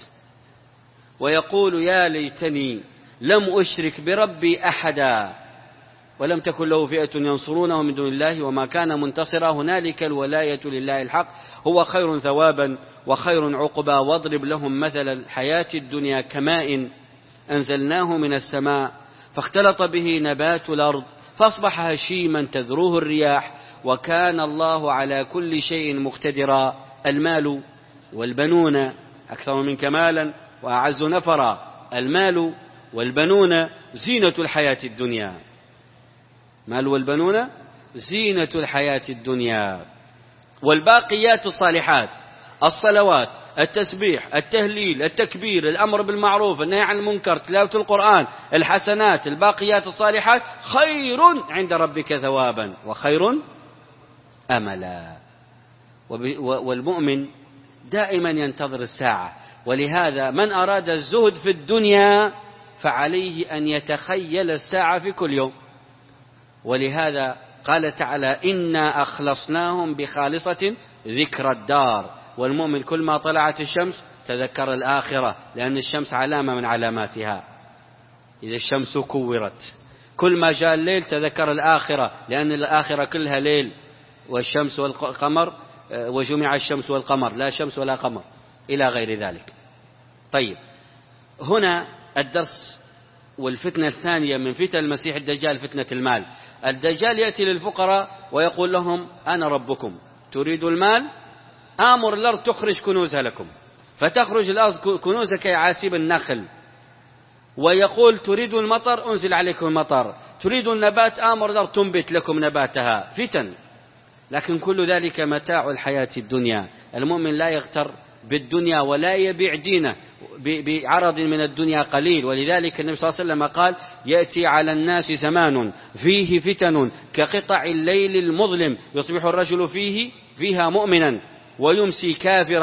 ويقول: يا ليتني لم أشرك بربي أحدا ولم تكن له فئة ينصرونه من دون الله وما كان منتصرا. هنالك الولاية لله الحق هو خير ثوابا وخير عقبا. واضرب لهم مثل الحياة الدنيا كماء أنزلناه من السماء فاختلط به نبات الأرض فأصبح هشيما تذروه الرياح وكان الله على كل شيء مقتدرا. المال والبنون أكثر منك مالا وأعز نفرا. المال والبنون زينة الحياة الدنيا. مال والبنون زينة الحياة الدنيا. والباقيات الصالحات، الصلوات، التسبيح، التهليل، التكبير، الأمر بالمعروف، النهي عن المنكر، تلاوة القرآن، الحسنات، الباقيات الصالحات خير عند ربك ثوابا وخير أملا. والمؤمن دائما ينتظر الساعة، ولهذا من أراد الزهد في الدنيا فعليه أن يتخيل الساعة في كل يوم. ولهذا قال تعالى: إنا أخلصناهم بخالصة ذكر الدار. والمؤمن كل ما طلعت الشمس تذكر الآخرة، لأن الشمس علامة من علاماتها. إذا الشمس كورت، كل ما جاء الليل تذكر الآخرة، لأن الآخرة كلها ليل، والشمس والقمر، وجمع الشمس والقمر، لا شمس ولا قمر، إلى غير ذلك. طيب، هنا الدرس والفتنة الثانية من فتن المسيح الدجال فتنة المال. الدجال يأتي للفقراء ويقول لهم: أنا ربكم، تريد المال؟ آمر الأرض تخرج كنوزها لكم، فتخرج الأرض كنوزها كعاسيب النخل. ويقول: تريد المطر؟ أنزل عليكم المطر. تريد النبات؟ آمر الأرض تنبت لكم نباتها. فتن، لكن كل ذلك متاع الحياة الدنيا. المؤمن لا يغتر بالدنيا ولا يبيع دينه بعرض من الدنيا قليل. ولذلك النبي صلى الله عليه وسلم قال: يأتي على الناس زمان فيه فتن كقطع الليل المظلم، يصبح الرجل فيه فيها مؤمنا ويمسي كافرا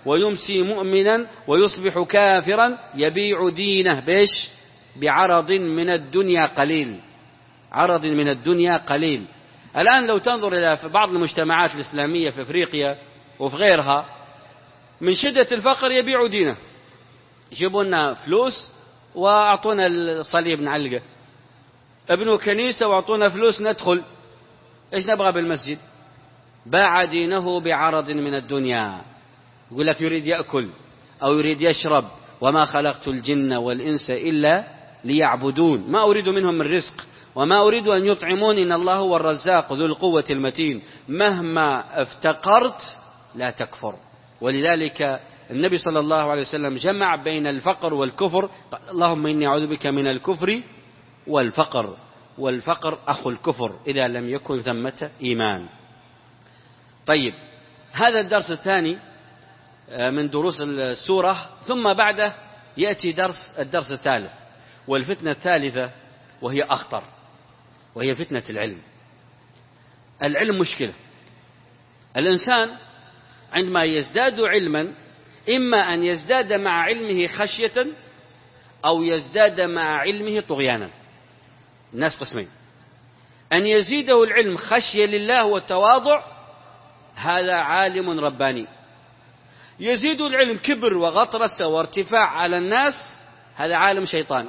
ويمسي مؤمنا ويصبح كافرا يبيع دينه بيش بعرض من الدنيا قليل، عرض من الدنيا قليل. الآن لو تنظر إلى بعض المجتمعات الإسلامية في أفريقيا وفي غيرها، من شدة الفقر يبيع دينه، يجيبوا لنا فلوس وأعطونا الصليب نعلقه، ابنوا كنيسة وأعطونا فلوس ندخل، إيش نبغى بالمسجد؟ باع دينه بعرض من الدنيا. يقول لك يريد يأكل أو يريد يشرب، وما خلقت الجن والإنس إلا ليعبدون، ما أريد منهم من رزق وما أريد أن يطعمون، إن الله هو الرزاق ذو القوة المتين، مهما افتقرت لا تكفر. ولذلك النبي صلى الله عليه وسلم جمع بين الفقر والكفر، قال اللهم إني أعوذ بك من الكفر والفقر، والفقر أخو الكفر إذا لم يكن ثمة إيمان. طيب، هذا الدرس الثاني من دروس السورة، ثم بعده يأتي درس الدرس الثالث والفتنة الثالثة، وهي أخطر، وهي فتنة العلم. العلم مشكلة. الإنسان عندما يزداد علما إما أن يزداد مع علمه خشية أو يزداد مع علمه طغيانا. الناس قسمين: أن يزيده العلم خشية لله والتواضع، هذا عالم رباني. يزيد العلم كبر وغطرسة وارتفاع على الناس، هذا عالم شيطان.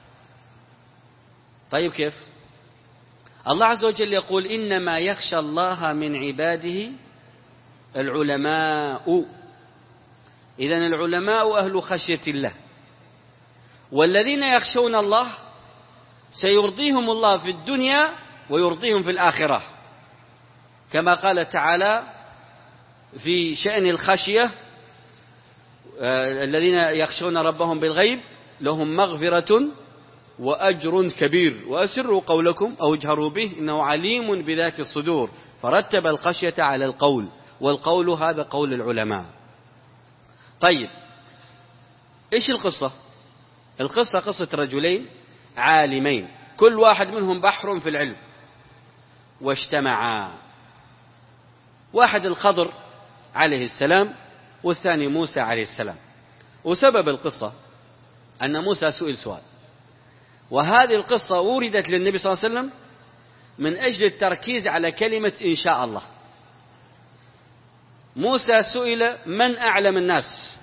طيب كيف؟ الله عز وجل يقول إنما يخشى الله من عباده العلماء. إذن العلماء أهل خشية الله، والذين يخشون الله سيرضيهم الله في الدنيا ويرضيهم في الآخرة، كما قال تعالى في شأن الخشية: الذين يخشون ربهم بالغيب لهم مغفرة وأجر كبير وأسروا قولكم أو اجهروا به إنه عليم بذات الصدور. فرتب الخشية على القول، والقول هذا قول العلماء. طيب، إيش القصة؟ القصة قصة رجلين عالمين، كل واحد منهم بحر في العلم، واجتمعا. واحد الخضر عليه السلام والثاني موسى عليه السلام. وسبب القصة أن موسى سئل سؤال، وهذه القصة وردت للنبي صلى الله عليه وسلم من أجل التركيز على كلمة إن شاء الله. موسى سئل من أعلم الناس،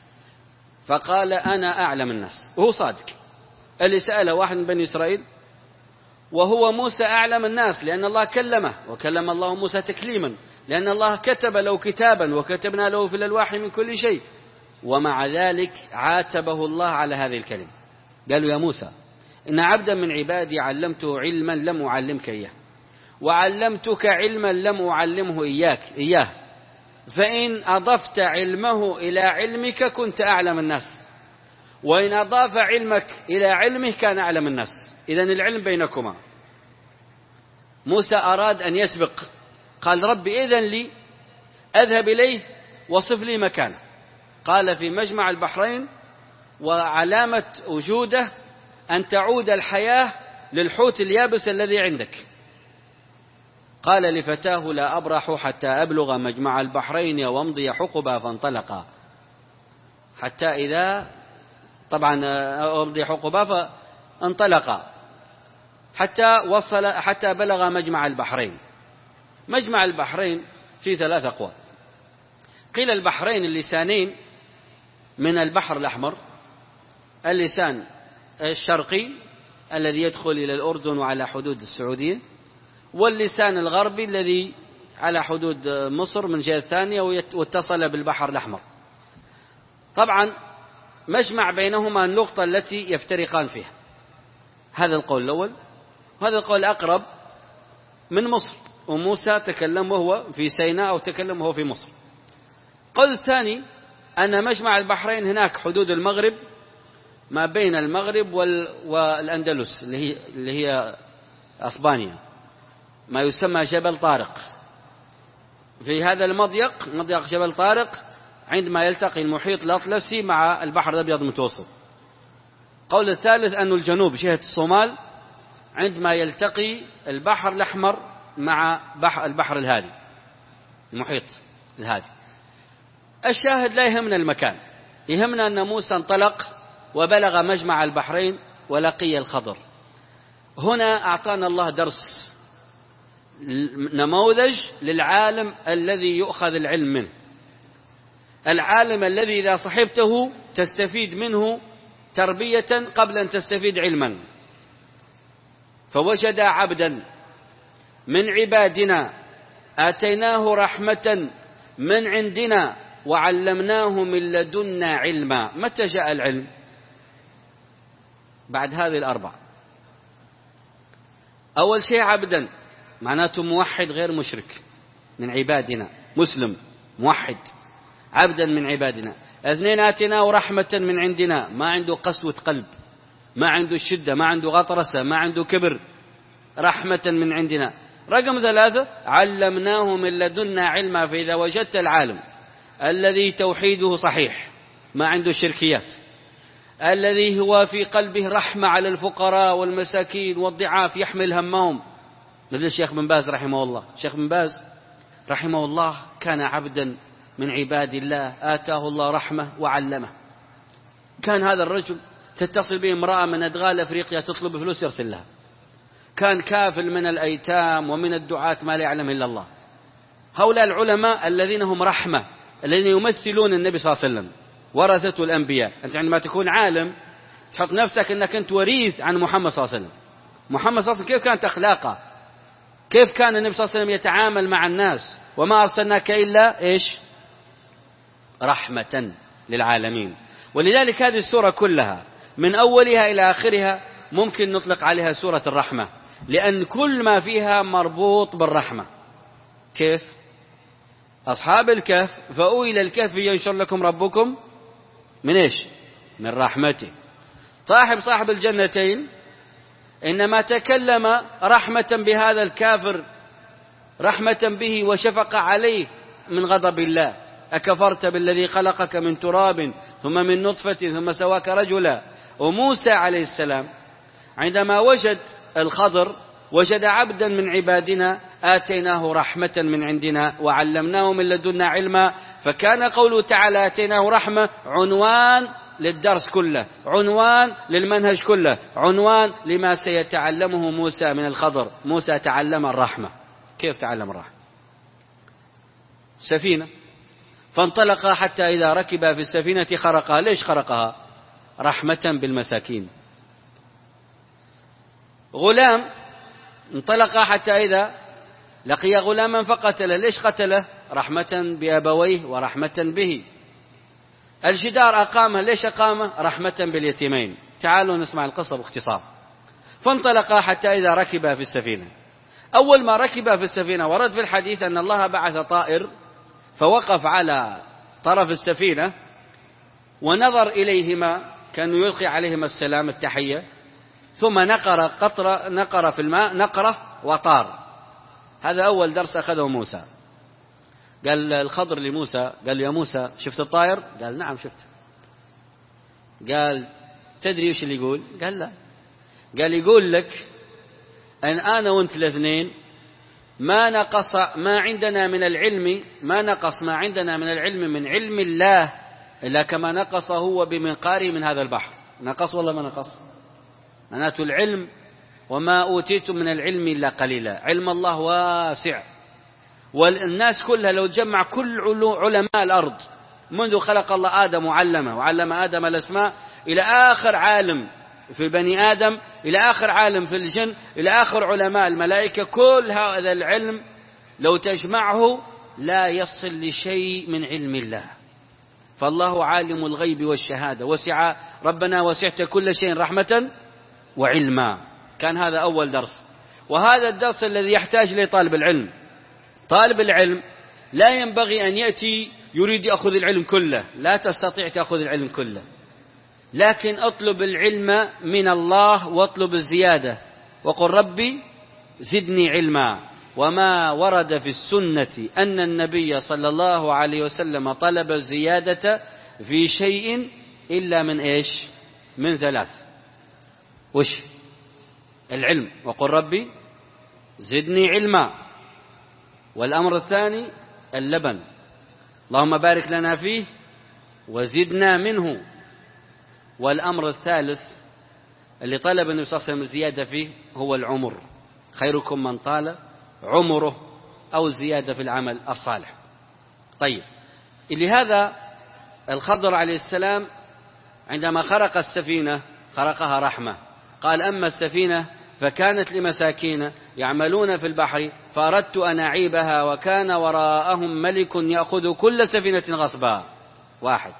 فقال أنا أعلم الناس، وهو صادق. اللي سأله واحد من بني إسرائيل، وهو موسى أعلم الناس، لأن الله كلمه، وكلم الله موسى تكليما، لأن الله كتب له كتابا وكتبنا له في الألواح من كل شيء. ومع ذلك عاتبه الله على هذه الكلمة، قالوا يا موسى إن عبدا من عبادي علمته علما لم أعلمك إياه، وعلمتك علما لم أعلمه إياك إياه، فإن أضفت علمه إلى علمك كنت أعلم الناس، وإن أضاف علمك إلى علمه كان أعلم الناس. إذن العلم بينكما. موسى أراد أن يسبق، قال ربي إذن لي أذهب إليه وصف لي مكانه. قال في مجمع البحرين، وعلامة وجوده أن تعود الحياة للحوت اليابس الذي عندك. قال لفتاه لا أبرح حتى أبلغ مجمع البحرين وامضي حقبا، فانطلقا حتى إذا طبعا أمضي حقبا فانطلقا حتى وصل حتى بلغ مجمع البحرين. مجمع البحرين في ثلاث أقوال. قيل البحرين اللسانين من البحر الأحمر، اللسان الشرقي الذي يدخل إلى الأردن وعلى حدود السعودية، واللسان الغربي الذي على حدود مصر من جهة ثانية واتصل بالبحر الأحمر. طبعا مجمع بينهما النقطة التي يفترقان فيها. هذا القول الأول، وهذا القول الأقرب من مصر، وموسى تكلم وهو في سيناء أو تكلم وهو في مصر. القول الثاني أن مجمع البحرين هناك حدود المغرب، ما بين المغرب والأندلس اللي هي, اللي هي أسبانيا، ما يسمى جبل طارق. في هذا المضيق، مضيق جبل طارق، عندما يلتقي المحيط الأطلسي مع البحر الأبيض المتوسط. القول الثالث أن الجنوب جهة الصومال، عندما يلتقي البحر الأحمر مع بحر البحر الهادي، المحيط الهادي. الشاهد لا يهمنا المكان، يهمنا أن موسى انطلق وبلغ مجمع البحرين ولقي الخضر. هنا أعطانا الله درس، نموذج للعالم الذي يؤخذ العلم منه، العالم الذي إذا صحبته تستفيد منه تربية قبل أن تستفيد علما. فوجد عبدا من عبادنا آتيناه رحمة من عندنا وعلمناه من لدنا علما. متى جاء العلم؟ بعد هذه الأربع. أول شيء عبدا، معناته موحد غير مشرك، من عبادنا، مسلم موحد، عبدا من عبادنا. اثنين، آتيناه رحمة من عندنا، ما عنده قسوة قلب، ما عنده الشدة، ما عنده غطرسة، ما عنده كبر، رحمة من عندنا. رقم ثلاثة، علمناه من لدنا علما. فإذا وجدت العالم الذي توحيده صحيح، ما عنده شركيات، الذي هو في قلبه رحمة على الفقراء والمساكين والضعاف، يحمل همهم، مثل الشيخ بن باز رحمه الله. الشيخ بن باز رحمه الله كان عبدا من عباد الله، آتاه الله رحمة وعلمه. كان هذا الرجل تتصل به امرأة من أدغال أفريقيا تطلب فلوس يرسل لها. كان كافل من الأيتام ومن الدعاة ما لا يعلم إلا الله. هؤلاء العلماء الذين هم رحمة، الذين يمثلون النبي صلى الله عليه وسلم، ورثة الأنبياء. أنت عندما تكون عالم تحط نفسك أنك أنت وريث عن محمد صلى الله عليه وسلم. محمد صلى الله عليه وسلم كيف كانت أخلاقه، كيف كان النبي صلى الله عليه وسلم يتعامل مع الناس، وما أرسلناك إلا إيش؟ رحمة للعالمين. ولذلك هذه السورة كلها من أولها إلى آخرها ممكن نطلق عليها سورة الرحمة، لأن كل ما فيها مربوط بالرحمة. كيف؟ أصحاب الكهف، فأووا إلى الكهف ينشر لكم ربكم من إيش؟ من رحمته. صاحب صاحب الجنتين إنما تكلم رحمة بهذا الكافر، رحمة به وشفق عليه من غضب الله. أكفرت بالذي خلقك من تراب ثم من نطفة ثم سواك رجلا. وموسى عليه السلام عندما وجد الخضر وجد عبدا من عبادنا آتيناه رحمة من عندنا وعلمناه من لدنا علما. فكان قوله تعالى آتيناه رحمة عنوان للدرس كله، عنوان للمنهج كله، عنوان لما سيتعلمه موسى من الخضر. موسى تعلم الرحمة. كيف تعلم الرحمة؟ سفينة، فانطلق حتى إذا ركب في السفينة خرقها. ليش خرقها؟ رحمة بالمساكين. غلام انطلق حتى إذا لقي غلاما فقتله. ليش قتله؟ رحمة بأبويه ورحمة به. الجدار أقامه. ليش أقامه؟ رحمة باليتيمين. تعالوا نسمع القصة باختصار. فانطلق حتى إذا ركب في السفينة. أول ما ركب في السفينة ورد في الحديث أن الله بعث طائر فوقف على طرف السفينة ونظر إليهما، كانوا يلقي عليهما السلام التحية، ثم نقر قطرة نقر في الماء نقرة وطار. هذا أول درس أخذه موسى. قال الخضر لموسى، قال يا موسى شفت الطائر؟ قال نعم شفت. قال تدري وش اللي يقول؟ قال لا. قال يقول لك أن أنا وأنت الاثنين ما نقص ما عندنا من العلم، ما نقص ما عندنا من العلم من علم الله إلا كما نقص هو بمنقاره من هذا البحر. نقص ولا ما نقص؟ معناته العلم وما أوتيتم من العلم إلا قليلا. علم الله واسع، والناس كلها لو تجمع كل علماء الأرض منذ خلق الله آدم وعلمه وعلم آدم الأسماء إلى آخر عالم في بني آدم، إلى آخر عالم في الجن، إلى آخر علماء الملائكة، كل هذا العلم لو تجمعه لا يصل لشيء من علم الله. فالله عالم الغيب والشهادة، وسع ربنا وسعت كل شيء رحمة وعلما. كان هذا أول درس، وهذا الدرس الذي يحتاج لطالب العلم. طالب العلم لا ينبغي أن يأتي يريد يأخذ العلم كله، لا تستطيع تأخذ العلم كله، لكن اطلب العلم من الله واطلب الزيادة، وقل ربي زدني علما. وما ورد في السنة أن النبي صلى الله عليه وسلم طلب الزيادة في شيء إلا من إيش؟ من ثلاث. وش؟ العلم، وقل ربي زدني علما. والأمر الثاني اللبن. اللهم بارك لنا فيه وزدنا منه. والأمر الثالث اللي طلب النبي صلى الله عليه وسلم الزيادة فيه هو العمر، خيركم من طال عمره، أو الزيادة في العمل الصالح. طيب، لهذا الخضر عليه السلام عندما خرق السفينة خرقها رحمة، قال: أما السفينة فكانت لمساكين يعملون في البحر فأردت أن أعيبها وكان وراءهم ملك يأخذ كل سفينة غصبا. واحد.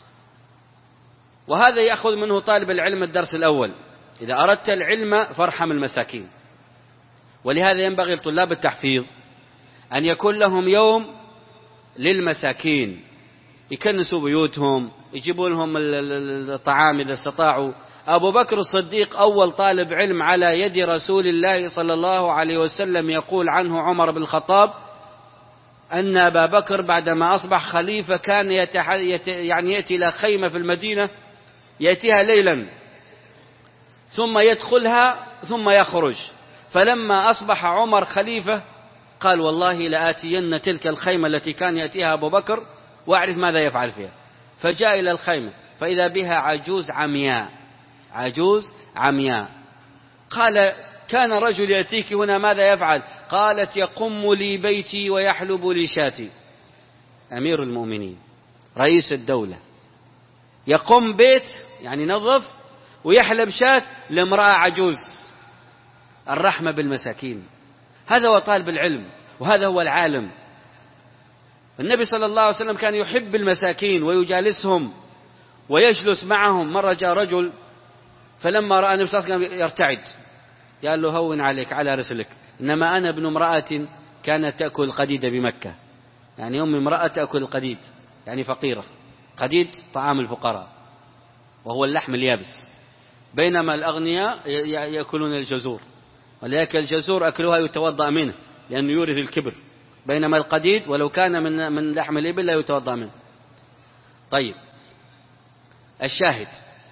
وهذا يأخذ منه طالب العلم الدرس الأول: إذا أردت العلم فارحم المساكين. ولهذا ينبغي لطلاب التحفيظ أن يكون لهم يوم للمساكين، يكنسوا بيوتهم، يجيبوا لهم الطعام إذا استطاعوا. أبو بكر الصديق أول طالب علم على يد رسول الله صلى الله عليه وسلم، يقول عنه عمر بن الخطاب أن أبا بكر بعدما أصبح خليفة كان يتح... يت... يعني يأتي إلى خيمة في المدينة، يأتيها ليلا ثم يدخلها ثم يخرج. فلما أصبح عمر خليفة قال: والله لآتين تلك الخيمة التي كان يأتيها أبو بكر وأعرف ماذا يفعل فيها. فجاء إلى الخيمة فإذا بها عجوز عمياء، عجوز عمياء. قال: كان رجل يأتيك هنا ماذا يفعل؟ قالت: يقم لي بيتي ويحلب لي شاتي. أمير المؤمنين رئيس الدولة يقوم بيت يعني نظف ويحلب شات لامرأة عجوز. الرحمة بالمساكين، هذا هو طالب العلم وهذا هو العالم. النبي صلى الله عليه وسلم كان يحب المساكين ويجالسهم ويجلس معهم. مرة جاء رجل فلما رأى النبي صلى الله عليه وسلم يرتعد قال له: هون عليك على رسلك، إنما أنا ابن امرأة كانت تأكل القديد بمكة. يعني أم امرأة تأكل القديد، يعني فقيرة. قديد طعام الفقراء وهو اللحم اليابس، بينما الأغنياء يأكلون الجزور، ولكن الجزور أكلها يتوضأ منه لأنه يورث الكبر، بينما القديد ولو كان من من لحم الإبل لا يتوضأ منه. طيب، الشاهد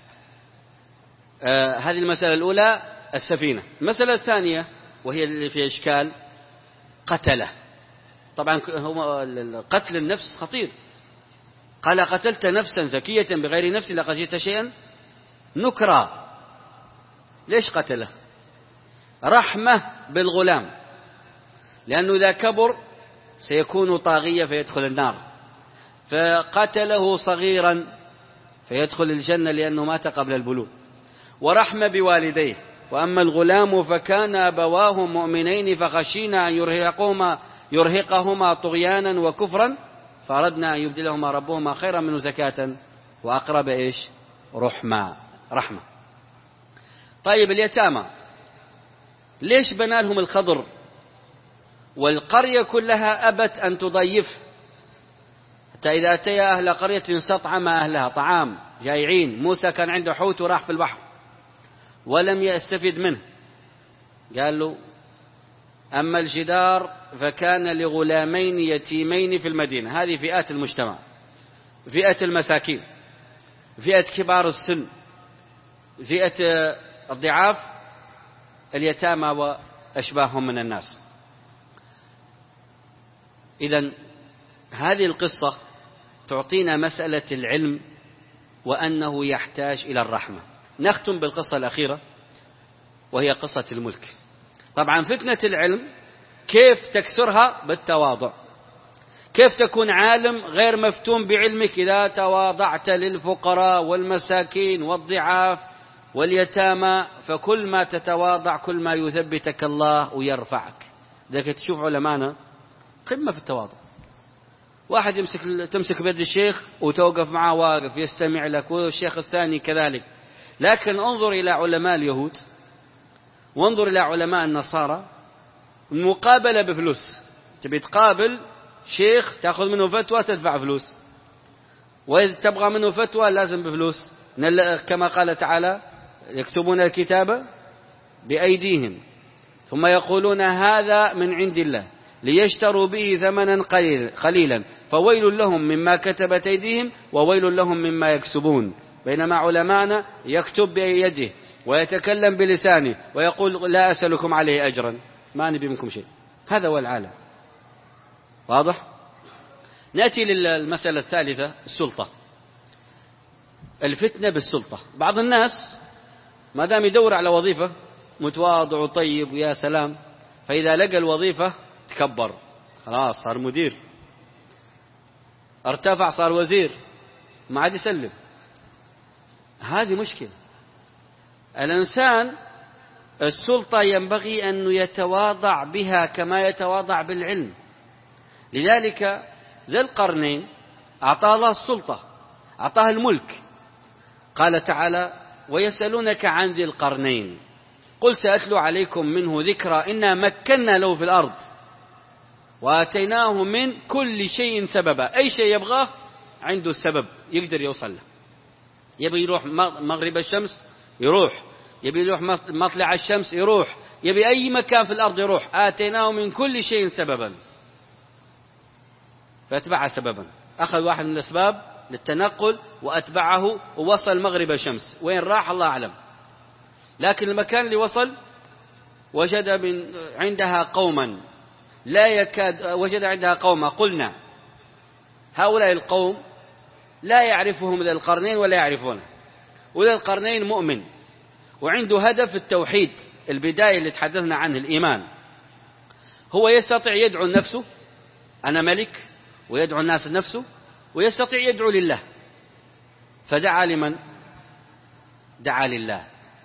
آه هذه المسألة الأولى السفينة. المسألة الثانية وهي اللي في إشكال: قتله. طبعا هو قتل النفس خطير. قال: قتلت نفسا زكية بغير نفس لقد جئت شيئا نكرا. ليش قتله؟ رحمة بالغلام، لأنه إذا كبر سيكون طاغية فيدخل النار، فقتله صغيرا فيدخل الجنة لأنه مات قبل البلوغ. ورحمة بوالديه: وأما الغلام فكان أبواه مؤمنين فخشينا أن يرهقهما, يرهقهما طغيانا وكفرا فأردنا أن يبدلهما ربهما خيرا منه زكاة وأقرب إيش؟ رحمة. رحمة. طيب، اليتامى ليش بنى لهم الخضر والقرية كلها أبت أن تضيف؟ حتى إذا أتيا أهل قرية استطعم أهلها طعام جائعين. موسى كان عنده حوت وراح في البحر ولم يستفد منه. قال له: أما الجدار فكان لغلامين يتيمين في المدينة. هذه فئات المجتمع: فئة المساكين، فئة كبار السن، فئة الضعاف، اليتامى وأشباههم من الناس. إذن هذه القصة تعطينا مسألة العلم وأنه يحتاج إلى الرحمة. نختم بالقصة الأخيرة وهي قصة الملك. طبعا فتنة العلم كيف تكسرها؟ بالتواضع. كيف تكون عالم غير مفتون بعلمك؟ إذا تواضعت للفقراء والمساكين والضعاف واليتامى، فكل ما تتواضع كل ما يثبتك الله ويرفعك. ذلك تشوف علمانا قمة في التواضع. واحد يمسك تمسك بيد الشيخ وتوقف معه واقف يستمع لك، والشيخ الثاني كذلك. لكن انظر إلى علماء اليهود وانظر إلى علماء النصارى، المقابلة بفلوس. تبي تقابل شيخ تأخذ منه فتوى تدفع فلوس، وإذا تبغى منه فتوى لازم بفلوس، كما قال تعالى: يكتبون الكتاب بأيديهم ثم يقولون هذا من عند الله ليشتروا به ثمنا قليلا فويل لهم مما كتبت أيديهم وويل لهم مما يكسبون. بينما علماءنا يكتب بيده ويتكلم بلسانه ويقول: لا أسألكم عليه أجرا، ما نبي منكم شيء. هذا هو العالم. واضح؟ نأتي للمسألة الثالثة، السلطة، الفتنة بالسلطة. بعض الناس ما دام يدور على وظيفة متواضع وطيب ويا سلام، فإذا لقى الوظيفة تكبر، خلاص صار مدير، ارتفع صار وزير، ما عاد يسلم. هذه مشكلة. الإنسان السلطة ينبغي أن يتواضع بها كما يتواضع بالعلم. لذلك ذي القرنين أعطاه الله السلطة، أعطاه الملك. قال تعالى: ويسألونك عن ذي القرنين قل سأتلو عليكم منه ذكرى إنا مكنا له في الأرض وآتيناه من كل شيء سببا. أي شيء يبغاه عنده السبب يقدر يوصل له. يبي يروح مغرب الشمس يروح، يبي يروح مطلع الشمس يروح، يبي أي مكان في الأرض يروح. آتيناه من كل شيء سببا فاتبع سببا. أخذ واحد من الأسباب للتنقل وأتبعه ووصل مغرب الشمس. وين راح الله أعلم، لكن المكان اللي وصل وجد من عندها قوما لا يكاد وجد عندها قوما قلنا هؤلاء القوم لا يعرفهم ذي القرنين ولا يعرفونه. وذي القرنين مؤمن وعنده هدف التوحيد، البداية اللي تحدثنا عنه الإيمان. هو يستطيع يدعو نفسه أنا ملك، ويدعو الناس لنفسه، ويستطيع يدعو لله. فدعا لمن؟ دعا لله.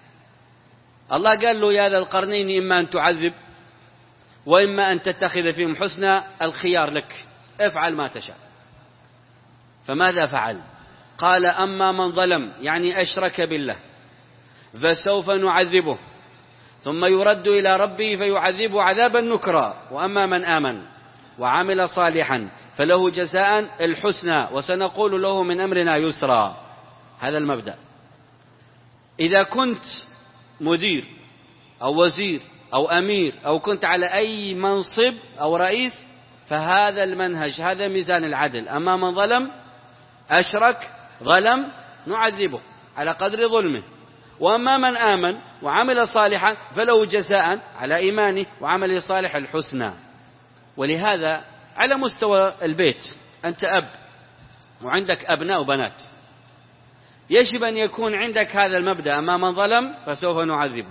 الله قال له: يا ذا القرنين إما أن تعذب وإما أن تتخذ فيهم حسنا، الخيار لك، افعل ما تشاء. فماذا فعل؟ قال: أما من ظلم يعني أشرك بالله فسوف نعذبه ثم يرد إلى ربه فيعذبه عذابا نكرا، وأما من آمن وعمل صالحا فله جزاء الحسنى وسنقول له من أمرنا يسرا. هذا المبدأ. إذا كنت مدير أو وزير أو أمير أو كنت على أي منصب أو رئيس، فهذا المنهج، هذا ميزان العدل. أما من ظلم أشرك ظلم نعذبه على قدر ظلمه، وأما من آمن وعمل صالحا فله جزاء على إيمانه وعمله صالح الحسنى. ولهذا على مستوى البيت، أنت أب وعندك أبناء وبنات، يجب أن يكون عندك هذا المبدأ: أما من ظلم فسوف نعذبه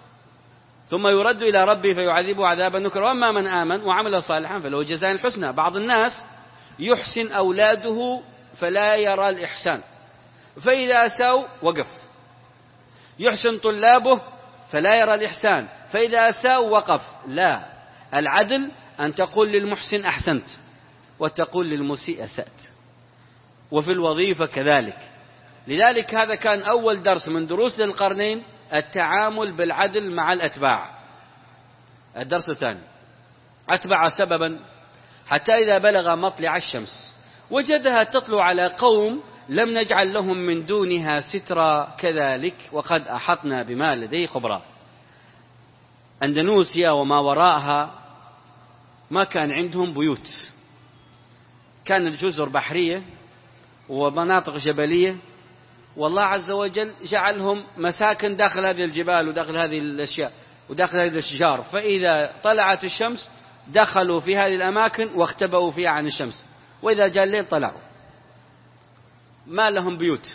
ثم يرد إلى ربه فيعذبه عذابا نكرا، وأما من آمن وعمل صالحا فله جزاء الحسنى. بعض الناس يحسن أولاده فلا يرى الإحسان، فإذا أساءوا وقف. يحسن طلابه فلا يرى الإحسان، فإذا أساءوا وقف. لا، العدل أن تقول للمحسن أحسنت وتقول للمسيء أسأت. وفي الوظيفة كذلك. لذلك هذا كان أول درس من دروس القرنين، التعامل بالعدل مع الأتباع. الدرس الثاني: أتبع سببا حتى إذا بلغ مطلع الشمس وجدها تطلع على قوم لم نجعل لهم من دونها سترا كذلك وقد أحطنا بما لديه خبرا. أندونيسيا وما وراءها ما كان عندهم بيوت، كان الجزر بحرية ومناطق جبلية، والله عز وجل جعلهم مساكن داخل هذه الجبال وداخل هذه الأشياء وداخل هذه الأشجار. فإذا طلعت الشمس دخلوا في هذه الأماكن واختبأوا فيها عن الشمس، وإذا جاء الليل طلعوا. ما لهم بيوت.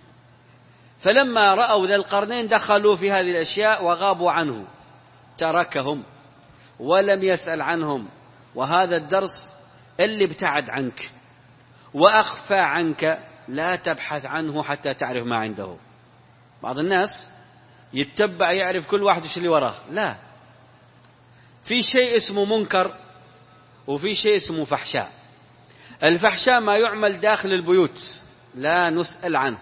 فلما رأوا ذا القرنين دخلوا في هذه الأشياء وغابوا عنه، تركهم ولم يسأل عنهم. وهذا الدرس اللي ابتعد عنك وأخفى عنك لا تبحث عنه حتى تعرف ما عنده. بعض الناس يتبع يعرف كل واحد ايش اللي وراه. لا، في شيء اسمه منكر وفي شيء اسمه فحشاء. الفحشاء ما يعمل داخل البيوت لا نسأل عنه،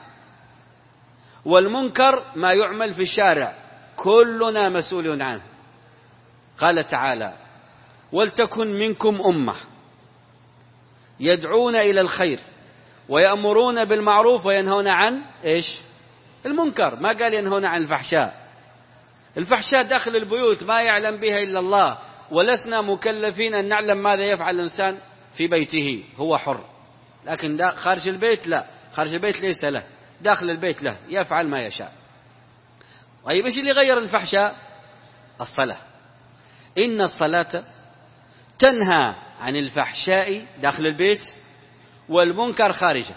والمنكر ما يعمل في الشارع كلنا مسؤول عنه. قال تعالى: ولتكن منكم أمة يدعون إلى الخير ويأمرون بالمعروف وينهون عن إيش؟ المنكر. ما قال ينهون عن الفحشاء. الفحشاء داخل البيوت ما يعلم بها إلا الله، ولسنا مكلفين أن نعلم ماذا يفعل الإنسان في بيته، هو حر. لكن خارج البيت لا، خارج البيت ليس له، داخل البيت له، يفعل ما يشاء. طيب ايش اللي غير الفحشاء؟ الصلاة. إن الصلاة تنهى عن الفحشاء داخل البيت والمنكر خارجه.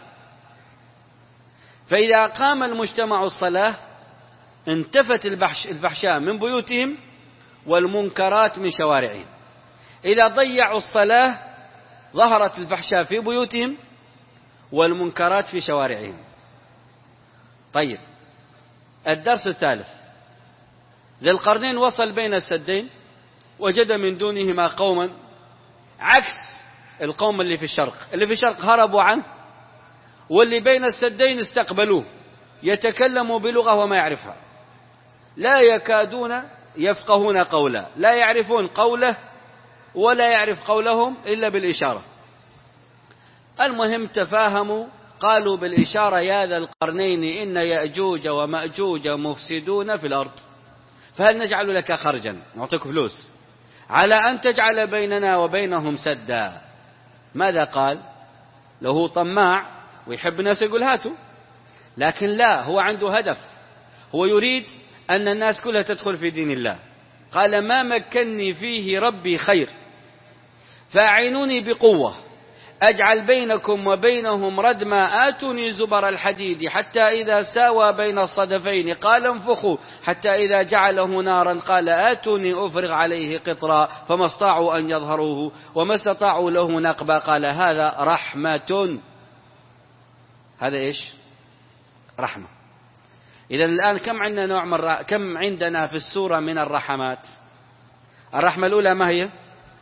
فإذا قام المجتمع الصلاة انتفت الفحشاء من بيوتهم والمنكرات من شوارعهم. إذا ضيعوا الصلاة ظهرت الفحشاء في بيوتهم والمنكرات في شوارعهم. طيب، الدرس الثالث: ذي القرنين وصل بين السدين وجد من دونهما قوما عكس القوم اللي في الشرق. اللي في الشرق هربوا عنه، واللي بين السدين استقبلوه، يتكلموا بلغة وما يعرفها، لا يكادون يفقهون قوله، لا يعرفون قوله ولا يعرف قولهم إلا بالإشارة. المهم تفاهموا، قالوا بالإشارة: يا ذا القرنين إن يأجوج ومأجوج مفسدون في الأرض، فهل نجعل لك خرجا، نعطيك فلوس، على أن تجعل بيننا وبينهم سدا؟ ماذا قال؟ له طماع ويحب الناس يقول هاتوا، لكن لا، هو عنده هدف، هو يريد أن الناس كلها تدخل في دين الله. قال: ما مكني فيه ربي خير، فأعينوني بقوة أجعل بينكم وبينهم ردما، آتوني زبر الحديد حتى إذا ساوى بين الصدفين قال انفخوا، حتى إذا جعله نارا قال آتوني أفرغ عليه قطرا، فما استطاعوا أن يظهروه وما استطاعوا له نقبا. قال: هذا رحمة. هذا إيش؟ رحمة. إذا الآن كم عندنا نوع من الرح... كم عندنا في السورة من الرحمات؟ الرحمة الأولى ما هي؟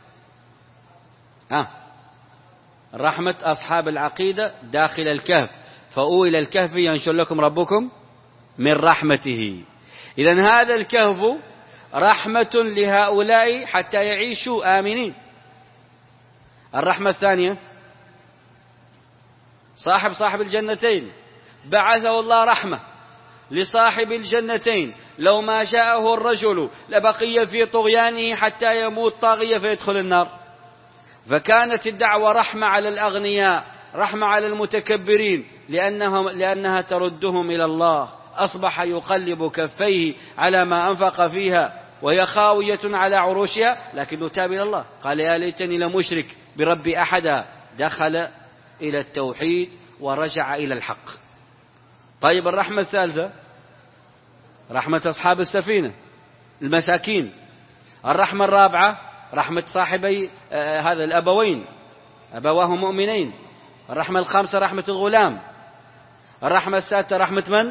ها، رحمة أصحاب العقيدة داخل الكهف، فأووا إلى الكهف ينشر لكم ربكم من رحمته. إذن هذا الكهف رحمة لهؤلاء حتى يعيشوا آمنين. الرحمة الثانية: صاحب صاحب الجنتين بعثه الله رحمة لصاحب الجنتين، لو ما شاءه الرجل لبقي في طغيانه حتى يموت طاغية فيدخل النار. فكانت الدعوة رحمة على الأغنياء، رحمة على المتكبرين، لأنهم لأنها تردهم إلى الله. أصبح يقلب كفيه على ما أنفق فيها وهي خاوية على عروشها، لكنه تاب إلى الله. قال: يا ليتني لمشرك بربي أحدا. دخل إلى التوحيد ورجع إلى الحق. طيب، الرحمة الثالثة رحمة أصحاب السفينة المساكين. الرحمة الرابعة رحمة صاحبي آه هذا الأبوين، أبواه مؤمنين. الرحمة الخامسة رحمة الغلام. الرحمة السادسة رحمة من؟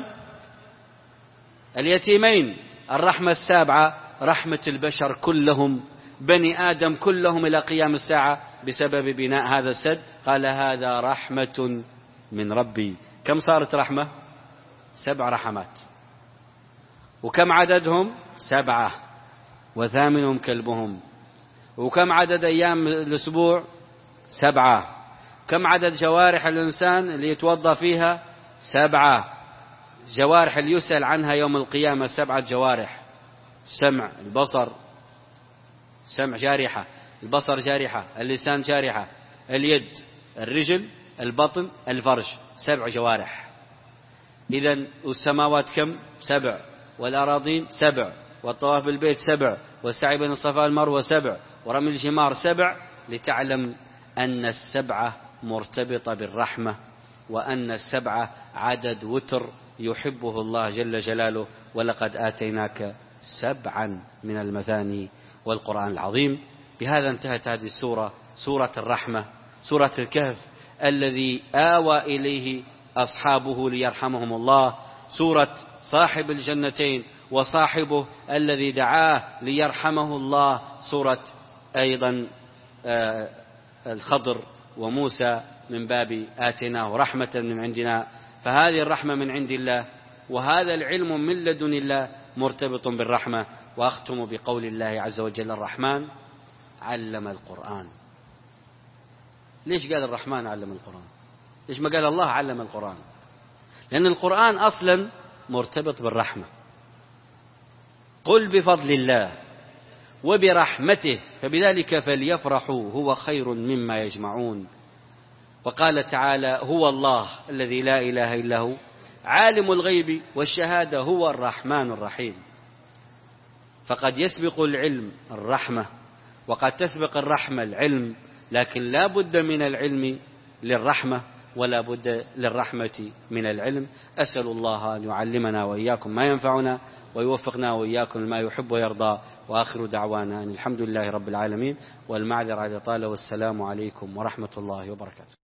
اليتيمين. الرحمة السابعة رحمة البشر كلهم، بني آدم كلهم إلى قيام الساعة بسبب بناء هذا السد. قال: هذا رحمة من ربي. كم صارت رحمة؟ سبع رحمات. وكم عددهم؟ سبعة، وثامنهم كلبهم. وكم عدد أيام الأسبوع؟ سبعة. كم عدد جوارح الإنسان اللي يتوضأ فيها؟ سبعة. جوارح اللي يسأل عنها يوم القيامة سبعة جوارح: السمع، البصر، السمع جارحة، البصر جارحة، اللسان جارحة، اليد، الرجل، البطن، الفرج. سبع جوارح. إذن والسماوات كم؟ سبع. والأراضين سبع. والطواف بالبيت سبع. والسعي بين الصفا والمروة سبع. ورمي الجمار سبع. لتعلم أن السبعة مرتبطة بالرحمة، وأن السبعة عدد وتر يحبه الله جل جلاله. ولقد آتيناك سبعا من المثاني والقرآن العظيم. بهذا انتهت هذه السورة، سورة الرحمة، سورة الكهف الذي آوى إليه أصحابه ليرحمهم الله، سورة صاحب الجنتين وصاحبه الذي دعاه ليرحمه الله، سورة أيضا الخضر وموسى من باب آتناه رحمة من عندنا. فهذه الرحمة من عند الله، وهذا العلم من لدن الله مرتبط بالرحمة. وأختم بقول الله عز وجل: الرحمن علم القرآن. ليش قال الرحمن علم القرآن؟ ليش ما قال الله علم القرآن؟ لأن القرآن أصلا مرتبط بالرحمة. قل بفضل الله وبرحمته فبذلك فليفرحوا هو خير مما يجمعون. وقال تعالى: هو الله الذي لا إله إلا هو عالم الغيب والشهادة هو الرحمن الرحيم. فقد يسبق العلم الرحمة، وقد تسبق الرحمة العلم، لكن لا بد من العلم للرحمة ولا بد للرحمة من العلم. أسأل الله أن يعلمنا وإياكم ما ينفعنا ويوفقنا وإياكم لما يحب ويرضى، وآخر دعوانا أن الحمد لله رب العالمين، والمعذرة على طالة، والسلام عليكم ورحمة الله وبركاته.